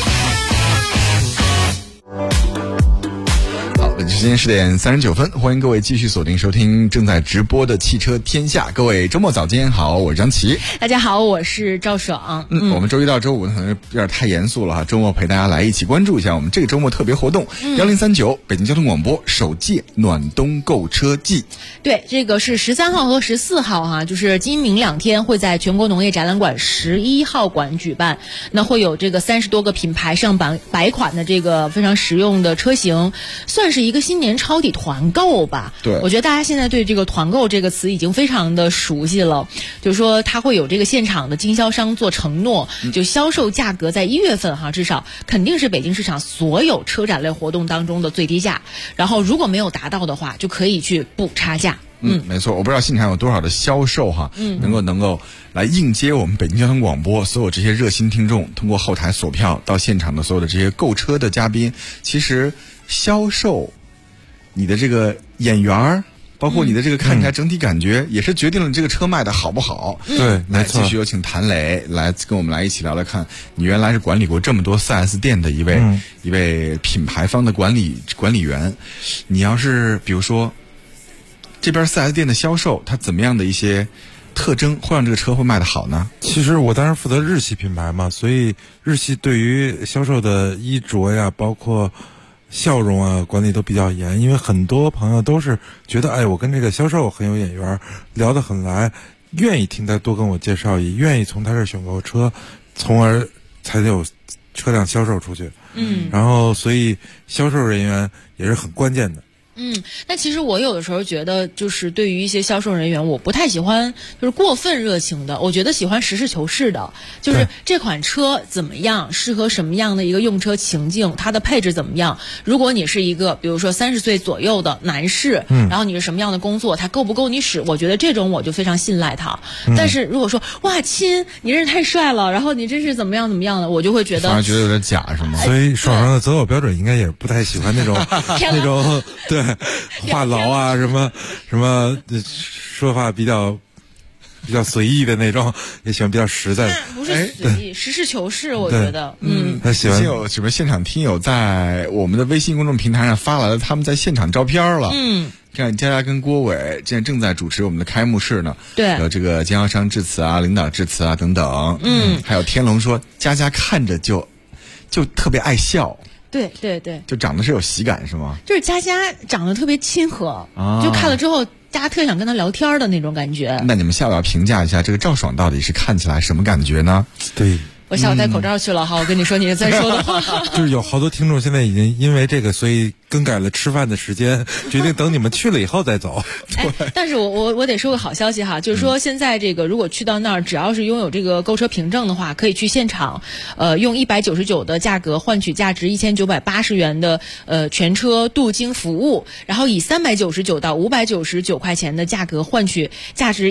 时间10点39分，欢迎各位继续锁定收听正在直播的汽车天下。各位周末早间好，我是张琪。 大家好，我是赵爽。 我们周一到周五可能有点太严肃了哈，周末陪大家来一起关注一下我们这个周末特别活动。1039北京交通广播首届暖冬购车季。 对，这个是13号和14号哈，就是今明两天会在全国农业展览馆11号馆举办。那会有这个30多个品牌上百款的这个非常实用的车型，算是一个新年抄底团购吧。 对， 我觉得大家现在对这个团购这个词已经非常的熟悉了，就是说它会有这个现场的经销商做承诺，就销售价格在1月份哈，至少肯定是北京市场所有车展类活动当中的最低价，然后如果没有达到的话，就可以去补差价。 没错，我不知道现场有多少的销售哈，能够来应接我们北京交通广播所有这些热心听众，通过后台锁票到现场的所有的这些购车的嘉宾。其实销售你的这个眼缘儿，包括你的这个看起来整体感觉，也是决定了你这个车卖的好不好。 对， 来继续有请谭磊来跟我们来一起聊聊看，你原来是管理过这么多 4S 店的一位品牌方的管理员，你要是比如说这边 4S 店的销售，它怎么样的一些特征会让这个车会卖得好呢？ 其实我当时负责日系品牌嘛，所以日系对于销售的衣着呀，包括笑容啊，管理都比较严。因为很多朋友都是觉得，哎，我跟这个销售很有眼缘，聊得很来，愿意听他多跟我介绍，也愿意从他这儿选购车，从而才有车辆销售出去。然后所以销售人员也是很关键的。 那其实我有的时候觉得，就是对于一些销售人员，我不太喜欢就是过分热情的，我觉得喜欢实事求是的，就是这款车怎么样，适合什么样的一个用车情境，它的配置怎么样。如果你是一个比如说30岁左右的男士，然后你是什么样的工作，它够不够你使，我觉得这种我就非常信赖他。但是如果说哇亲，你真是太帅了，然后你真是怎么样的，我就会觉得反而觉得有点假，是吗？ 所以爽爽的择偶标准应该也不太喜欢那种对话痨啊，什么说话比较随意的那种，也喜欢比较实在的。 不是随意，实事求是，我觉得。 他喜欢有什么现场听友在我们的微信公众平台上发来了他们在现场照片了。看佳佳跟郭伟现在正在主持我们的开幕式呢。 对， 有这个经销商致辞啊，领导致辞啊等等。还有天龙说佳佳看着就特别爱笑。 对， 就长得是有喜感是吗？ 就是佳佳长得特别亲和，就看了之后大家特想跟他聊天的那种感觉。 那你们下午要评价一下这个赵爽到底是看起来什么感觉呢？ 对， 我下午戴口罩去了哈，我跟你说你再说的话。 就是有好多听众现在已经因为这个，所以更改了吃饭的时间，决定等你们去了以后再走。 但是我得说个好消息哈，就是说现在这个如果去到那儿，只要是拥有这个购车凭证的话，可以去现场，用199的价格换取价值1980元的全车镀金服务，然后以399到599块钱的价格换取价值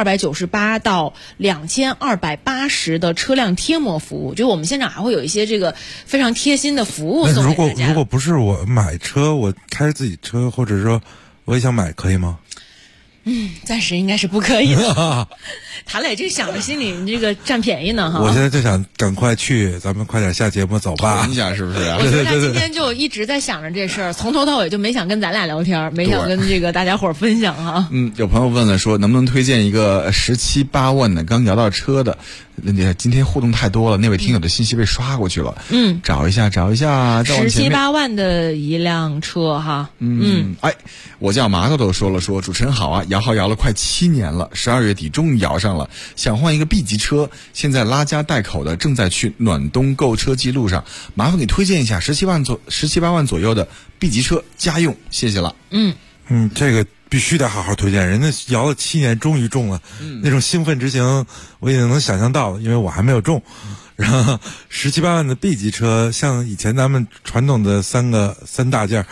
1298到2280的车辆贴膜服务。就我们现场还会有一些这个非常贴心的服务送给大家。 如果不是我买车，我开自己车，或者说我也想买，可以吗？ 暂时应该是不可以的。谭磊这想着心里你这个占便宜呢哈。 我现在就想赶快去，咱们快点下节目走吧。 你想是不是啊？ 我觉得他今天就一直在想着这事儿，从头到尾就没想跟咱俩聊天，没想跟这个大家伙分享哈。 有朋友问了说，能不能推荐一个17、8万的刚摇到车的？今天互动太多了，那位听友的信息被刷过去了。找一下 ，17、8万的一辆车哈。 我叫麻豆都说主持人好啊，摇号摇了快7年了，12月底终于摇上了，想换一个 B 级车，现在拉家带口的正在去暖冬购车记录上，麻烦给推荐一下17、8万左右的 B 级车家用，谢谢了。 这个必须得好好推荐，人家摇了7年终于中了，那种兴奋之情我已经能想象到了，因为我还没有中。然后17、8万的 B 级车，像以前咱们传统的三大件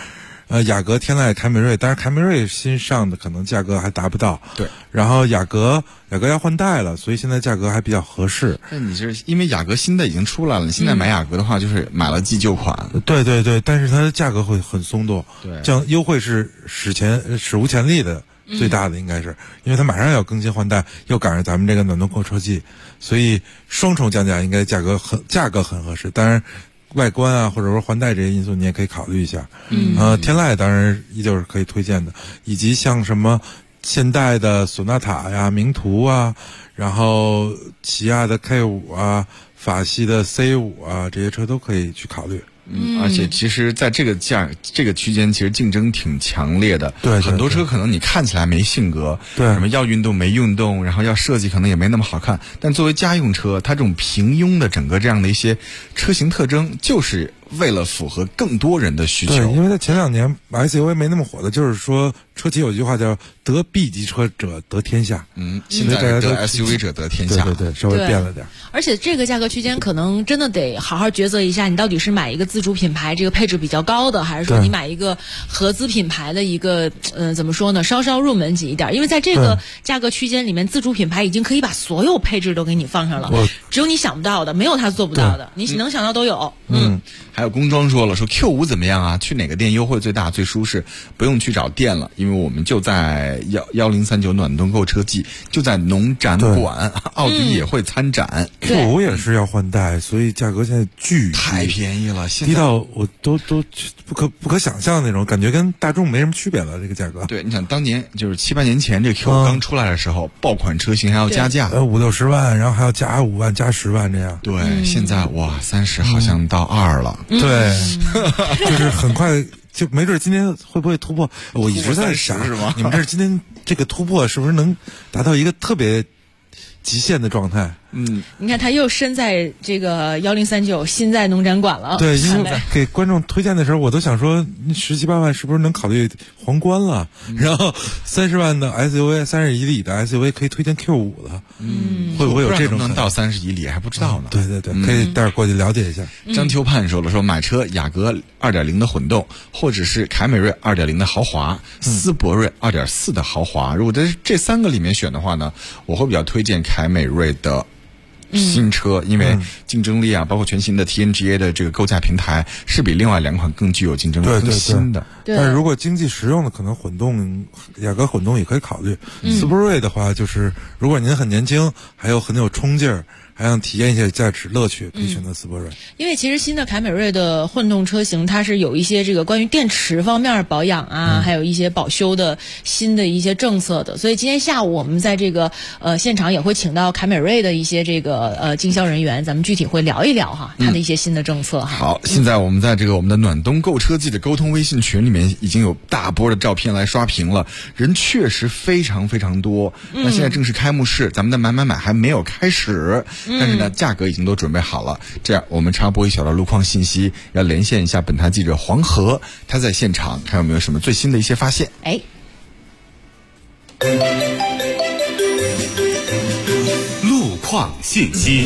雅阁、天籁、凯美瑞，当然凯美瑞新上的可能价格还达不到。 对， 然后雅阁要换代了，所以现在价格还比较合适。 那你是因为雅阁新的已经出来了，你现在买雅阁的话就是买了记旧款。 对对对，但是它的价格会很松动。 对， 这样优惠是史无前例的。最大的应该是，因为它马上要更新换代，又赶上咱们这个暖冬购车季，所以双重降价应该价格很合适。当然，外观啊或者说换代这些因素你也可以考虑一下。天籁当然依旧是可以推荐的，以及像什么现代的索纳塔呀、名图啊，然后起亚的 K5 啊、法系的 C5 啊，这些车都可以去考虑。 而且其实在这个区间，其实竞争挺强烈的。 对， 很多车可能你看起来没性格， 对， 什么要运动没运动，然后要设计可能也没那么好看，但作为家用车，它这种平庸的整个这样的一些车型特征，就是为了符合更多人的需求。 对，因为在前2年 SUV 没那么火的，就是说车企有句话叫得 B 级车者得天下。 现在得 SUV 者得天下。 对对对，稍微变了点。 而且这个价格区间可能真的得好好抉择一下，你到底是买一个自主品牌这个配置比较高的，还是说你买一个合资品牌的一个怎么说呢，稍稍入门级一点。因为在这个价格区间里面，自主品牌已经可以把所有配置都给你放上了，只有你想不到的，没有它做不到的，你能想到都有。 还有工装说了，说 Q5 怎么样啊？去哪个店优惠最大最舒适？不用去找店了，因为我们就在1039暖冬购车季，就在农展馆，奥迪也会参展。 Q5 也是要换代，所以价格现在太便宜了， 低到我都不可想象的那种感觉，跟大众没什么区别了。这个价格， 对，你想当年就是7、8年前这 Q5 刚出来的时候，爆款车型还要加价 ，5、60万，然后还要加5万、加10万这样。 对，现在哇，30好像到2了。 对，就是很快。就没准今天会不会突破？我一直在想， 是吗？ 你们这今天这个突破是不是能达到一个特别极限的状态？ 你看他又身在这个1039，心在农展馆了。 对，因为给观众推荐的时候，我都想说，17、18万是不是能考虑皇冠了？然后30万的 SUV、30以里的 SUV 可以推荐 Q5 了。会不会有这种能到30以里还不知道呢？ 对对对，可以待会儿过去了解一下。 张秋盼说了，说买车雅阁2.0的混动，或者是凯美瑞2.0的豪华，斯铂瑞2.4的豪华。如果在这3个里面选的话呢，我会比较推荐凯美瑞的新车，因为竞争力啊，包括全新的 TNGA 的这个构架平台是比另外2款更具有竞争力、更新的。 但是如果经济实用的，可能雅阁混动也可以考虑。斯铂瑞的话，就是如果您很年轻，还有很有冲劲儿，还想体验一下驾驶乐趣，可以选择斯铂瑞。 因为其实新的凯美瑞的混动车型，它是有一些这个关于电池方面保养啊，还有一些保修的新的一些政策的。所以今天下午我们在这个现场也会请到凯美瑞的一些这个经销人员，咱们具体会聊一聊哈，它的一些新的政策哈。 好，现在我们在这个我们的暖冬购车季的沟通微信群里面已经有大波的照片来刷屏了，人确实非常非常多。那现在正式开幕式，咱们的买还没有开始。但是呢，价格已经都准备好了。这样，我们插播一小段路况信息，要连线一下本台记者黄河，他在现场看有没有什么最新的一些发现。 路况信息。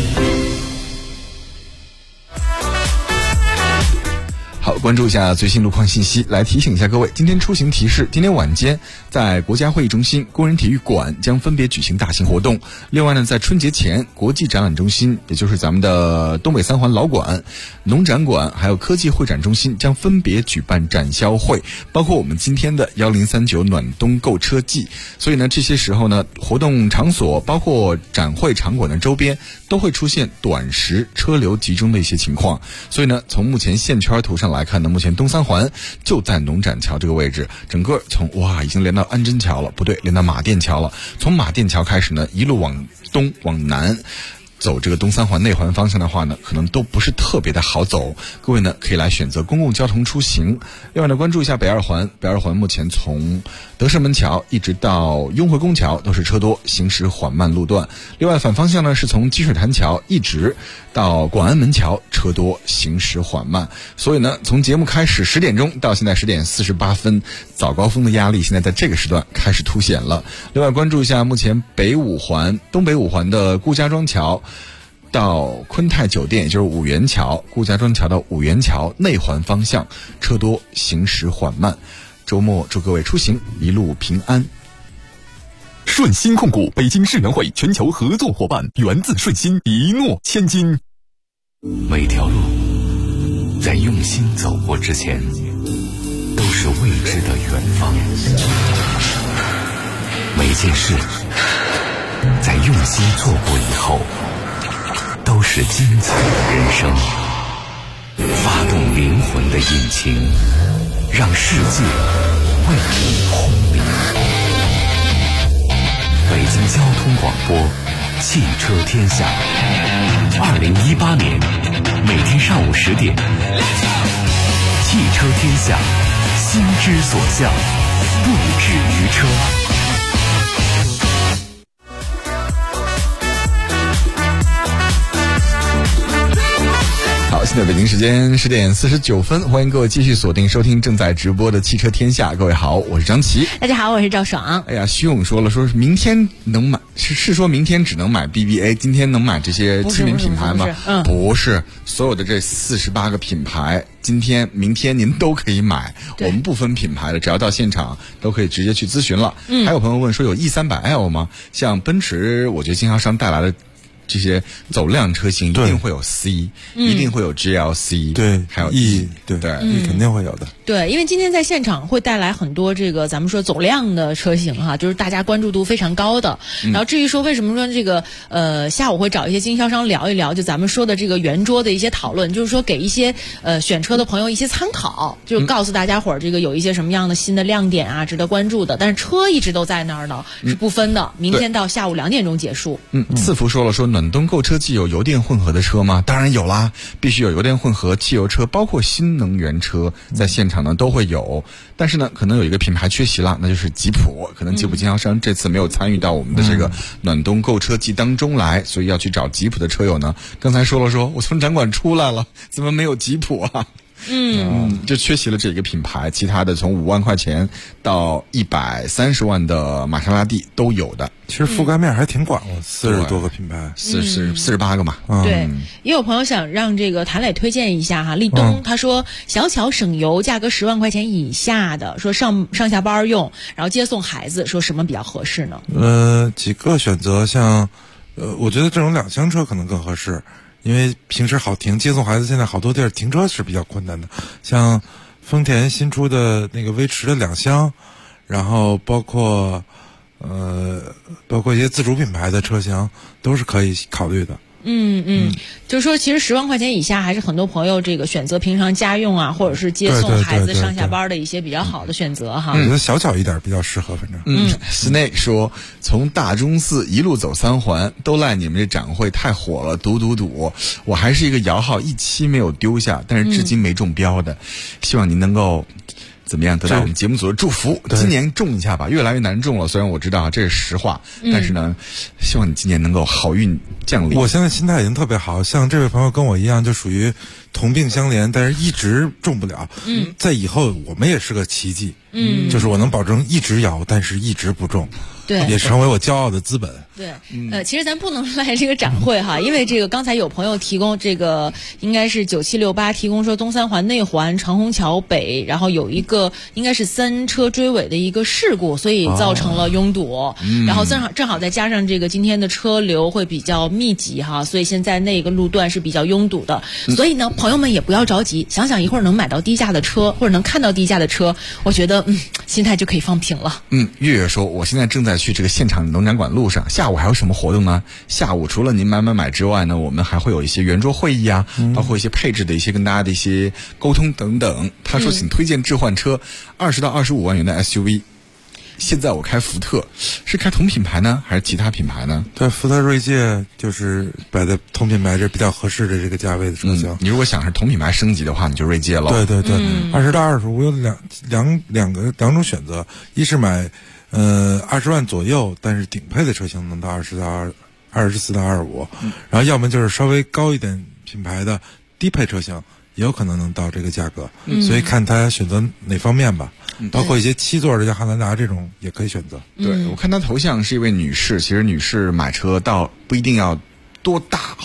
好，关注一下最新路况信息，来提醒一下各位，今天出行提示：今天晚间在国家会议中心、工人体育馆将分别举行大型活动。另外呢，在春节前，国际展览中心，也就是咱们的东北3环老馆、农展馆，还有科技会展中心将分别举办展销会，包括我们今天的1039暖冬购车季。所以呢，这些时候呢，活动场所包括展会场馆的周边都会出现短时车流集中的一些情况。所以呢，从目前线圈图上来看呢，目前东3环就在农展桥这个位置，整个已经连到安贞桥了，不对，连到马甸桥了。从马甸桥开始呢，一路往东往南走这个东3环内环方向的话呢，可能都不是特别的好走。各位呢，可以来选择公共交通出行。另外呢，关注一下北2环，北2环目前从德胜门桥一直到雍和宫桥都是车多，行驶缓慢路段。另外反方向呢，是从积水潭桥一直到广安门桥，车多，行驶缓慢。所以呢，从节目开始10点钟到现在10点48分，早高峰的压力现在在这个时段开始凸显了。另外关注一下目前北5环、东北5环的顾家庄桥到昆泰酒店，也就是五元桥顾家庄桥到五元桥内环方向，车多行驶缓慢。周末祝各位出行一路平安。 顺鑫控股北京世园会全球合作伙伴，源自顺鑫，一诺千金。 每条路在用心走过之前，都是未知的远方。每件事在用心做过以后，都是精彩的人生。发动灵魂的引擎，让世界为你轰鸣。北京交通广播，汽车天下。2018年每天上午10点，汽车天下，心之所向，不止于车。 好，现在北京时间10点49分，欢迎各位继续锁定收听正在直播的汽车天下。各位好，我是张琪。 大家好，我是赵爽。 哎呀，徐勇说了，说明天能买，是说明天只能买 BBA， 今天能买这些知名品牌吗？不是，所有的这48个品牌，今天、明天您都可以买，我们不分品牌的，只要到现场都可以直接去咨询了。还有朋友问说有 E300L 吗？像奔驰，我觉得经销商带来的这些走量车型一定会有 C，一定会有 GLC， 对， 还有 E， 对，E 肯定会有的。 对，因为今天在现场会带来很多这个咱们说走量的车型哈，就是大家关注度非常高的。然后至于说为什么说这个下午会找一些经销商聊一聊，就咱们说的这个圆桌的一些讨论，就是说给一些选车的朋友一些参考，就是告诉大家伙儿这个有一些什么样的新的亮点啊，值得关注的。但是车一直都在那儿呢，是不分的。明天到下午2点钟结束。 四福说了，说暖冬购车季有油电混合的车吗？当然有啦，必须有油电混合、汽油车，包括新能源车，在现场呢都会有。但是呢，可能有一个品牌缺席了，那就是吉普。可能吉普经销商这次没有参与到我们的这个暖冬购车季当中来，所以要去找吉普的车友呢。刚才说了，说我从展馆出来了，怎么没有吉普啊？就缺席了这个品牌，其他的从5万块钱到130万的玛莎拉蒂都有的。 其实覆盖面还挺广的，40多个品牌 ，48个嘛。 对，也有朋友想让这个谭磊推荐一下哈，立冬，他说小巧省油，价格10万块钱以下的，说上下班用，然后接送孩子，说什么比较合适呢？ 几个选择，像我觉得这种2厢车可能更合适。因为平时好停，接送孩子现在好多地儿停车是比较困难的，像丰田新出的那个威驰的2厢，然后包括一些自主品牌的车型都是可以考虑的。 就是说其实10万块钱以下还是很多朋友这个选择平常家用啊，或者是接送孩子上下班的一些比较好的选择哈。 我觉得小巧一点比较适合，反正。 Snake 说从大钟寺一路走3环，都赖你们这展会太火了，堵。我还是一个摇号1期没有丢下，但是至今没中标的，希望您能够怎么样得到我们节目组的祝福，今年中一下吧，越来越难中了。虽然我知道这是实话，但是呢，希望你今年能够好运降临。 我现在心态已经特别好，像这位朋友跟我一样，就属于同病相怜，但是一直中不了。在以后我们也是个奇迹。就是我能保证一直摇，但是一直不中。 对， 也成为我骄傲的资本。 对，其实咱不能赖这个展会哈，因为这个刚才有朋友提供这个应该是9768提供说东3环内环长虹桥北，然后有一个应该是3车追尾的一个事故，所以造成了拥堵。然后正好再加上这个今天的车流会比较密集哈，所以现在那个路段是比较拥堵的。所以呢，朋友们也不要着急，想想一会儿能买到低价的车，或者能看到低价的车，我觉得心态就可以放平了。 月月说，我现在正在去这个现场农展馆路上，下午还有什么活动呢？下午除了您买之外呢，我们还会有一些圆桌会议啊，包括一些配置的一些跟大家的一些沟通等等。他说请推荐置换车，20到25万元的 SUV。现在我开福特，是开同品牌呢，还是其他品牌呢？ 对，福特锐界就是摆在同品牌这比较合适的这个价位的车型。 你如果想是同品牌升级的话，你就锐界了。 对，20到25有两种选择，一是买20万左右，但是顶配的车型能到24到25，然后要么就是稍微高一点品牌的低配车型，也有可能能到这个价格，所以看他选择哪方面吧。包括一些7座的像汉兰达这种也可以选择。 对，我看他头像是一位女士，其实女士买车倒不一定要多大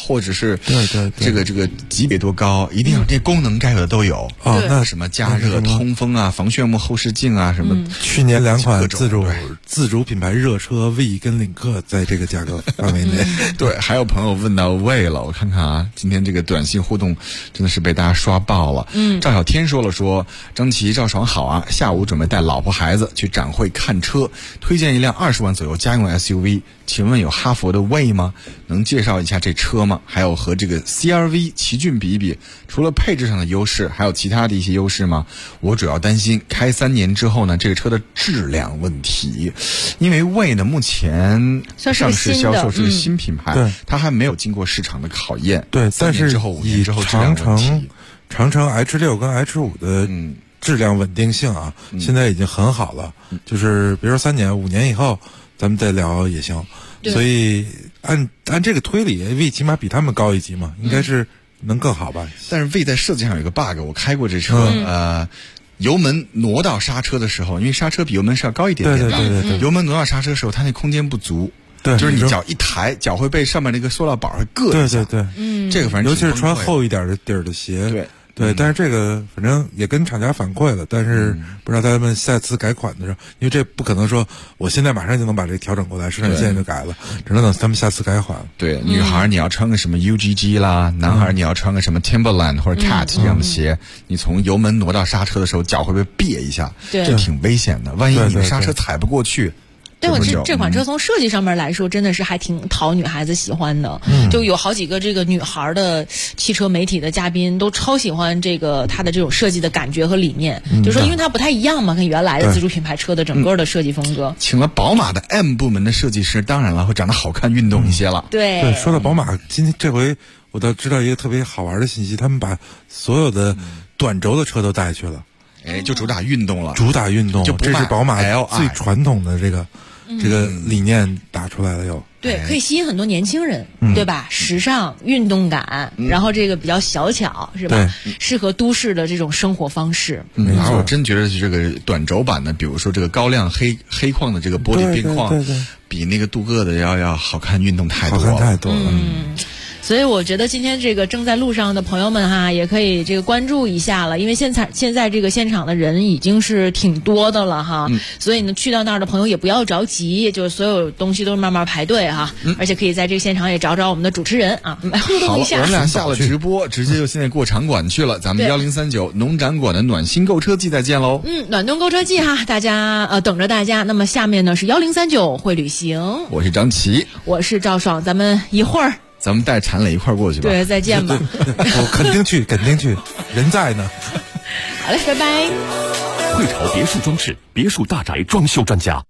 或者是对这个级别多高，一定要这功能该有的都有。那什么加热、通风啊、防眩目后视镜啊什么。 去年2款自主品牌热车 V 跟领克在这个价格范围内。 对，还有朋友问到魏了，我看看啊，今天这个短信互动真的是被大家刷爆了。赵小天说张琪赵爽好啊，下午准备带老婆孩子去展会看车，推荐一辆20万左右家用 SUV， 请问有哈佛的魏吗？能介绍一下这车吗？还有和这个 CR-V 奇骏比一比，除了配置上的优势，还有其他的一些优势吗？我主要担心开3年之后呢，这个车的质量问题，因为魏呢目前上市销售是个新品牌，它还没有经过市场的考验。 对，但是 5年之后长城 H6 跟 H5 的质量稳定性啊，现在已经很好了。就是比如说3年、5年以后，咱们再聊也行。所以按这个推理 ，V 起码比他们高一级嘛，应该是能更好吧？ 但是 V 在设计上有一个 bug， 我开过这车，油门挪到刹车的时候，因为刹车比油门是要高一点点的， 对， 油门挪到刹车的时候，它那空间不足。 对， 就是你脚一抬，脚会被上面那个塑料板会硌一下。 对， 这个反正尤其是穿厚一点的底儿的鞋。对，但是这个反正也跟厂家反馈了，但是不知道他们下次改款的时候，因为这不可能说我现在马上就能把这个调整过来，生产线就改了，只能等他们下次改款。 对，女孩你要穿个什么 UGG 啦，男孩你要穿个什么 Timberland 或者 Cat 这样的鞋，你从油门挪到刹车的时候，脚会被别一下，这挺危险的。万一你的刹车踩不过去。 但我这款车从设计上面来说，真的是还挺讨女孩子喜欢的。就有好几个这个女孩的汽车媒体的嘉宾都超喜欢这个它的这种设计的感觉和理念。就说因为它不太一样嘛，跟原来的自主品牌车的整个的设计风格。 请了宝马的 M 部门的设计师，当然了会长得好看、运动一些了。 对， 说到宝马，这回我倒知道一个特别好玩的信息，他们把所有的短轴的车都带去了。 就主打运动了， 这是宝马最传统的这个理念打出来了又。 对，可以吸引很多年轻人，对吧？时尚、运动感，然后这个比较小巧，是吧？适合都市的这种生活方式。 我真觉得这个短轴版的，比如说这个高亮黑框的这个玻璃边框，比那个镀铬的要好看，运动太多了。 所以我觉得今天这个正在路上的朋友们哈，也可以这个关注一下了，因为现在这个现场的人已经是挺多的了哈，所以呢去到那儿的朋友也不要着急，就是所有东西都是慢慢排队哈，而且可以在这个现场也找我们的主持人啊，互动一下。 好了，我们俩下了直播，直接就现在过场馆去了，咱们1039农展馆的暖心购车季再见喽。 暖冬购车季哈，大家等着大家。那么下面呢是1039会旅行， 我是张琪， 我是赵爽，咱们一会儿。 咱们带陈磊一块过去吧。 对，再见吧。 我肯定去，人在呢。 好嘞，拜拜。 汇潮别墅装饰，别墅大宅装修专家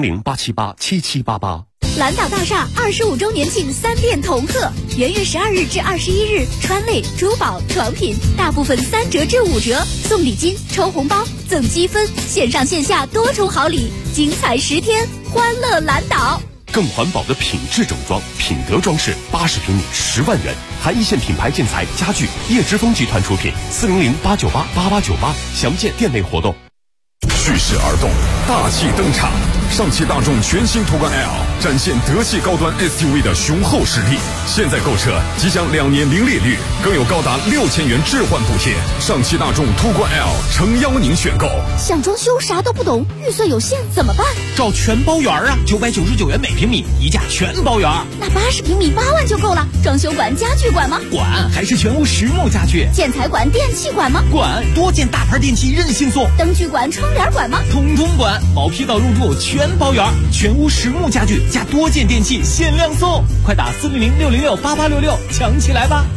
，400-878-7788。 蓝岛大厦25周年庆3店同贺，元月12日至21日，川类、珠宝、床品大部分3折至5折，送礼金、抽红包、赠积分，线上线下多重好礼，精彩10天，欢乐蓝岛。 更环保的品质整装，品德装饰，80平米10万元，含一线品牌建材家具，叶之峰集团出品，400-898-8898，详见店内活动。 蓄势而动，大气登场。上汽大众全新途观 L 展现德系高端 SUV 的雄厚实力。现在购车即享2年零利率，更有高达6000元置换补贴。上汽大众途观 L 诚邀您选购。 想装修啥都不懂，预算有限怎么办？ 找全包圆啊，999元每平米，一价全包圆。 那80平米8万就够了。装修馆、家具馆吗？ 管，还是全屋实木家具。 建材馆、电器馆吗？ 管，多件大牌电器任性送。 灯具馆、窗帘馆吗？ 通通管，毛坯到入住全包圆，全屋实木家具加多件电器限量送，快打400-606-8866抢起来吧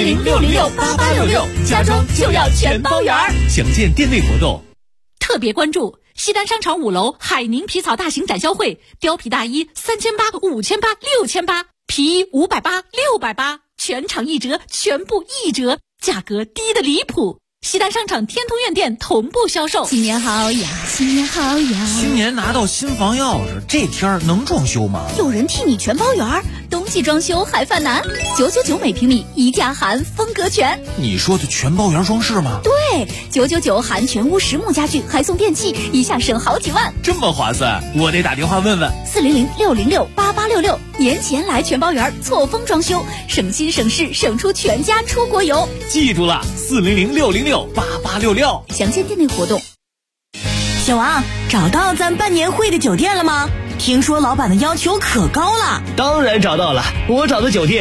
！400-606-8866，家装就要全包圆。 详见店内活动。 特别关注西单商场5楼海宁皮草大型展销会，貂皮大衣3800、5800、6800，皮衣580、680，全场1折，全部1折，价格低的离谱。 西单商场天通苑店同步销售。 新年好呀，新年好呀！ 新年拿到新房钥匙，这天儿能装修吗？ 有人替你全包圆，冬季装修还犯难，999每平米，一价含风格全。 你说的全包圆装饰吗？ 对，999含全屋实木家具，还送电器，一下省好几万， 这么划算，我得打电话问问。 400-606-8866，年前来全包圆，错峰装修，省心省事，省出全家出国游。 记住了，400-606-8866， 详见店内活动。 小王，找到咱办年会的酒店了吗？听说老板的要求可高了。 当然找到了，我找的酒店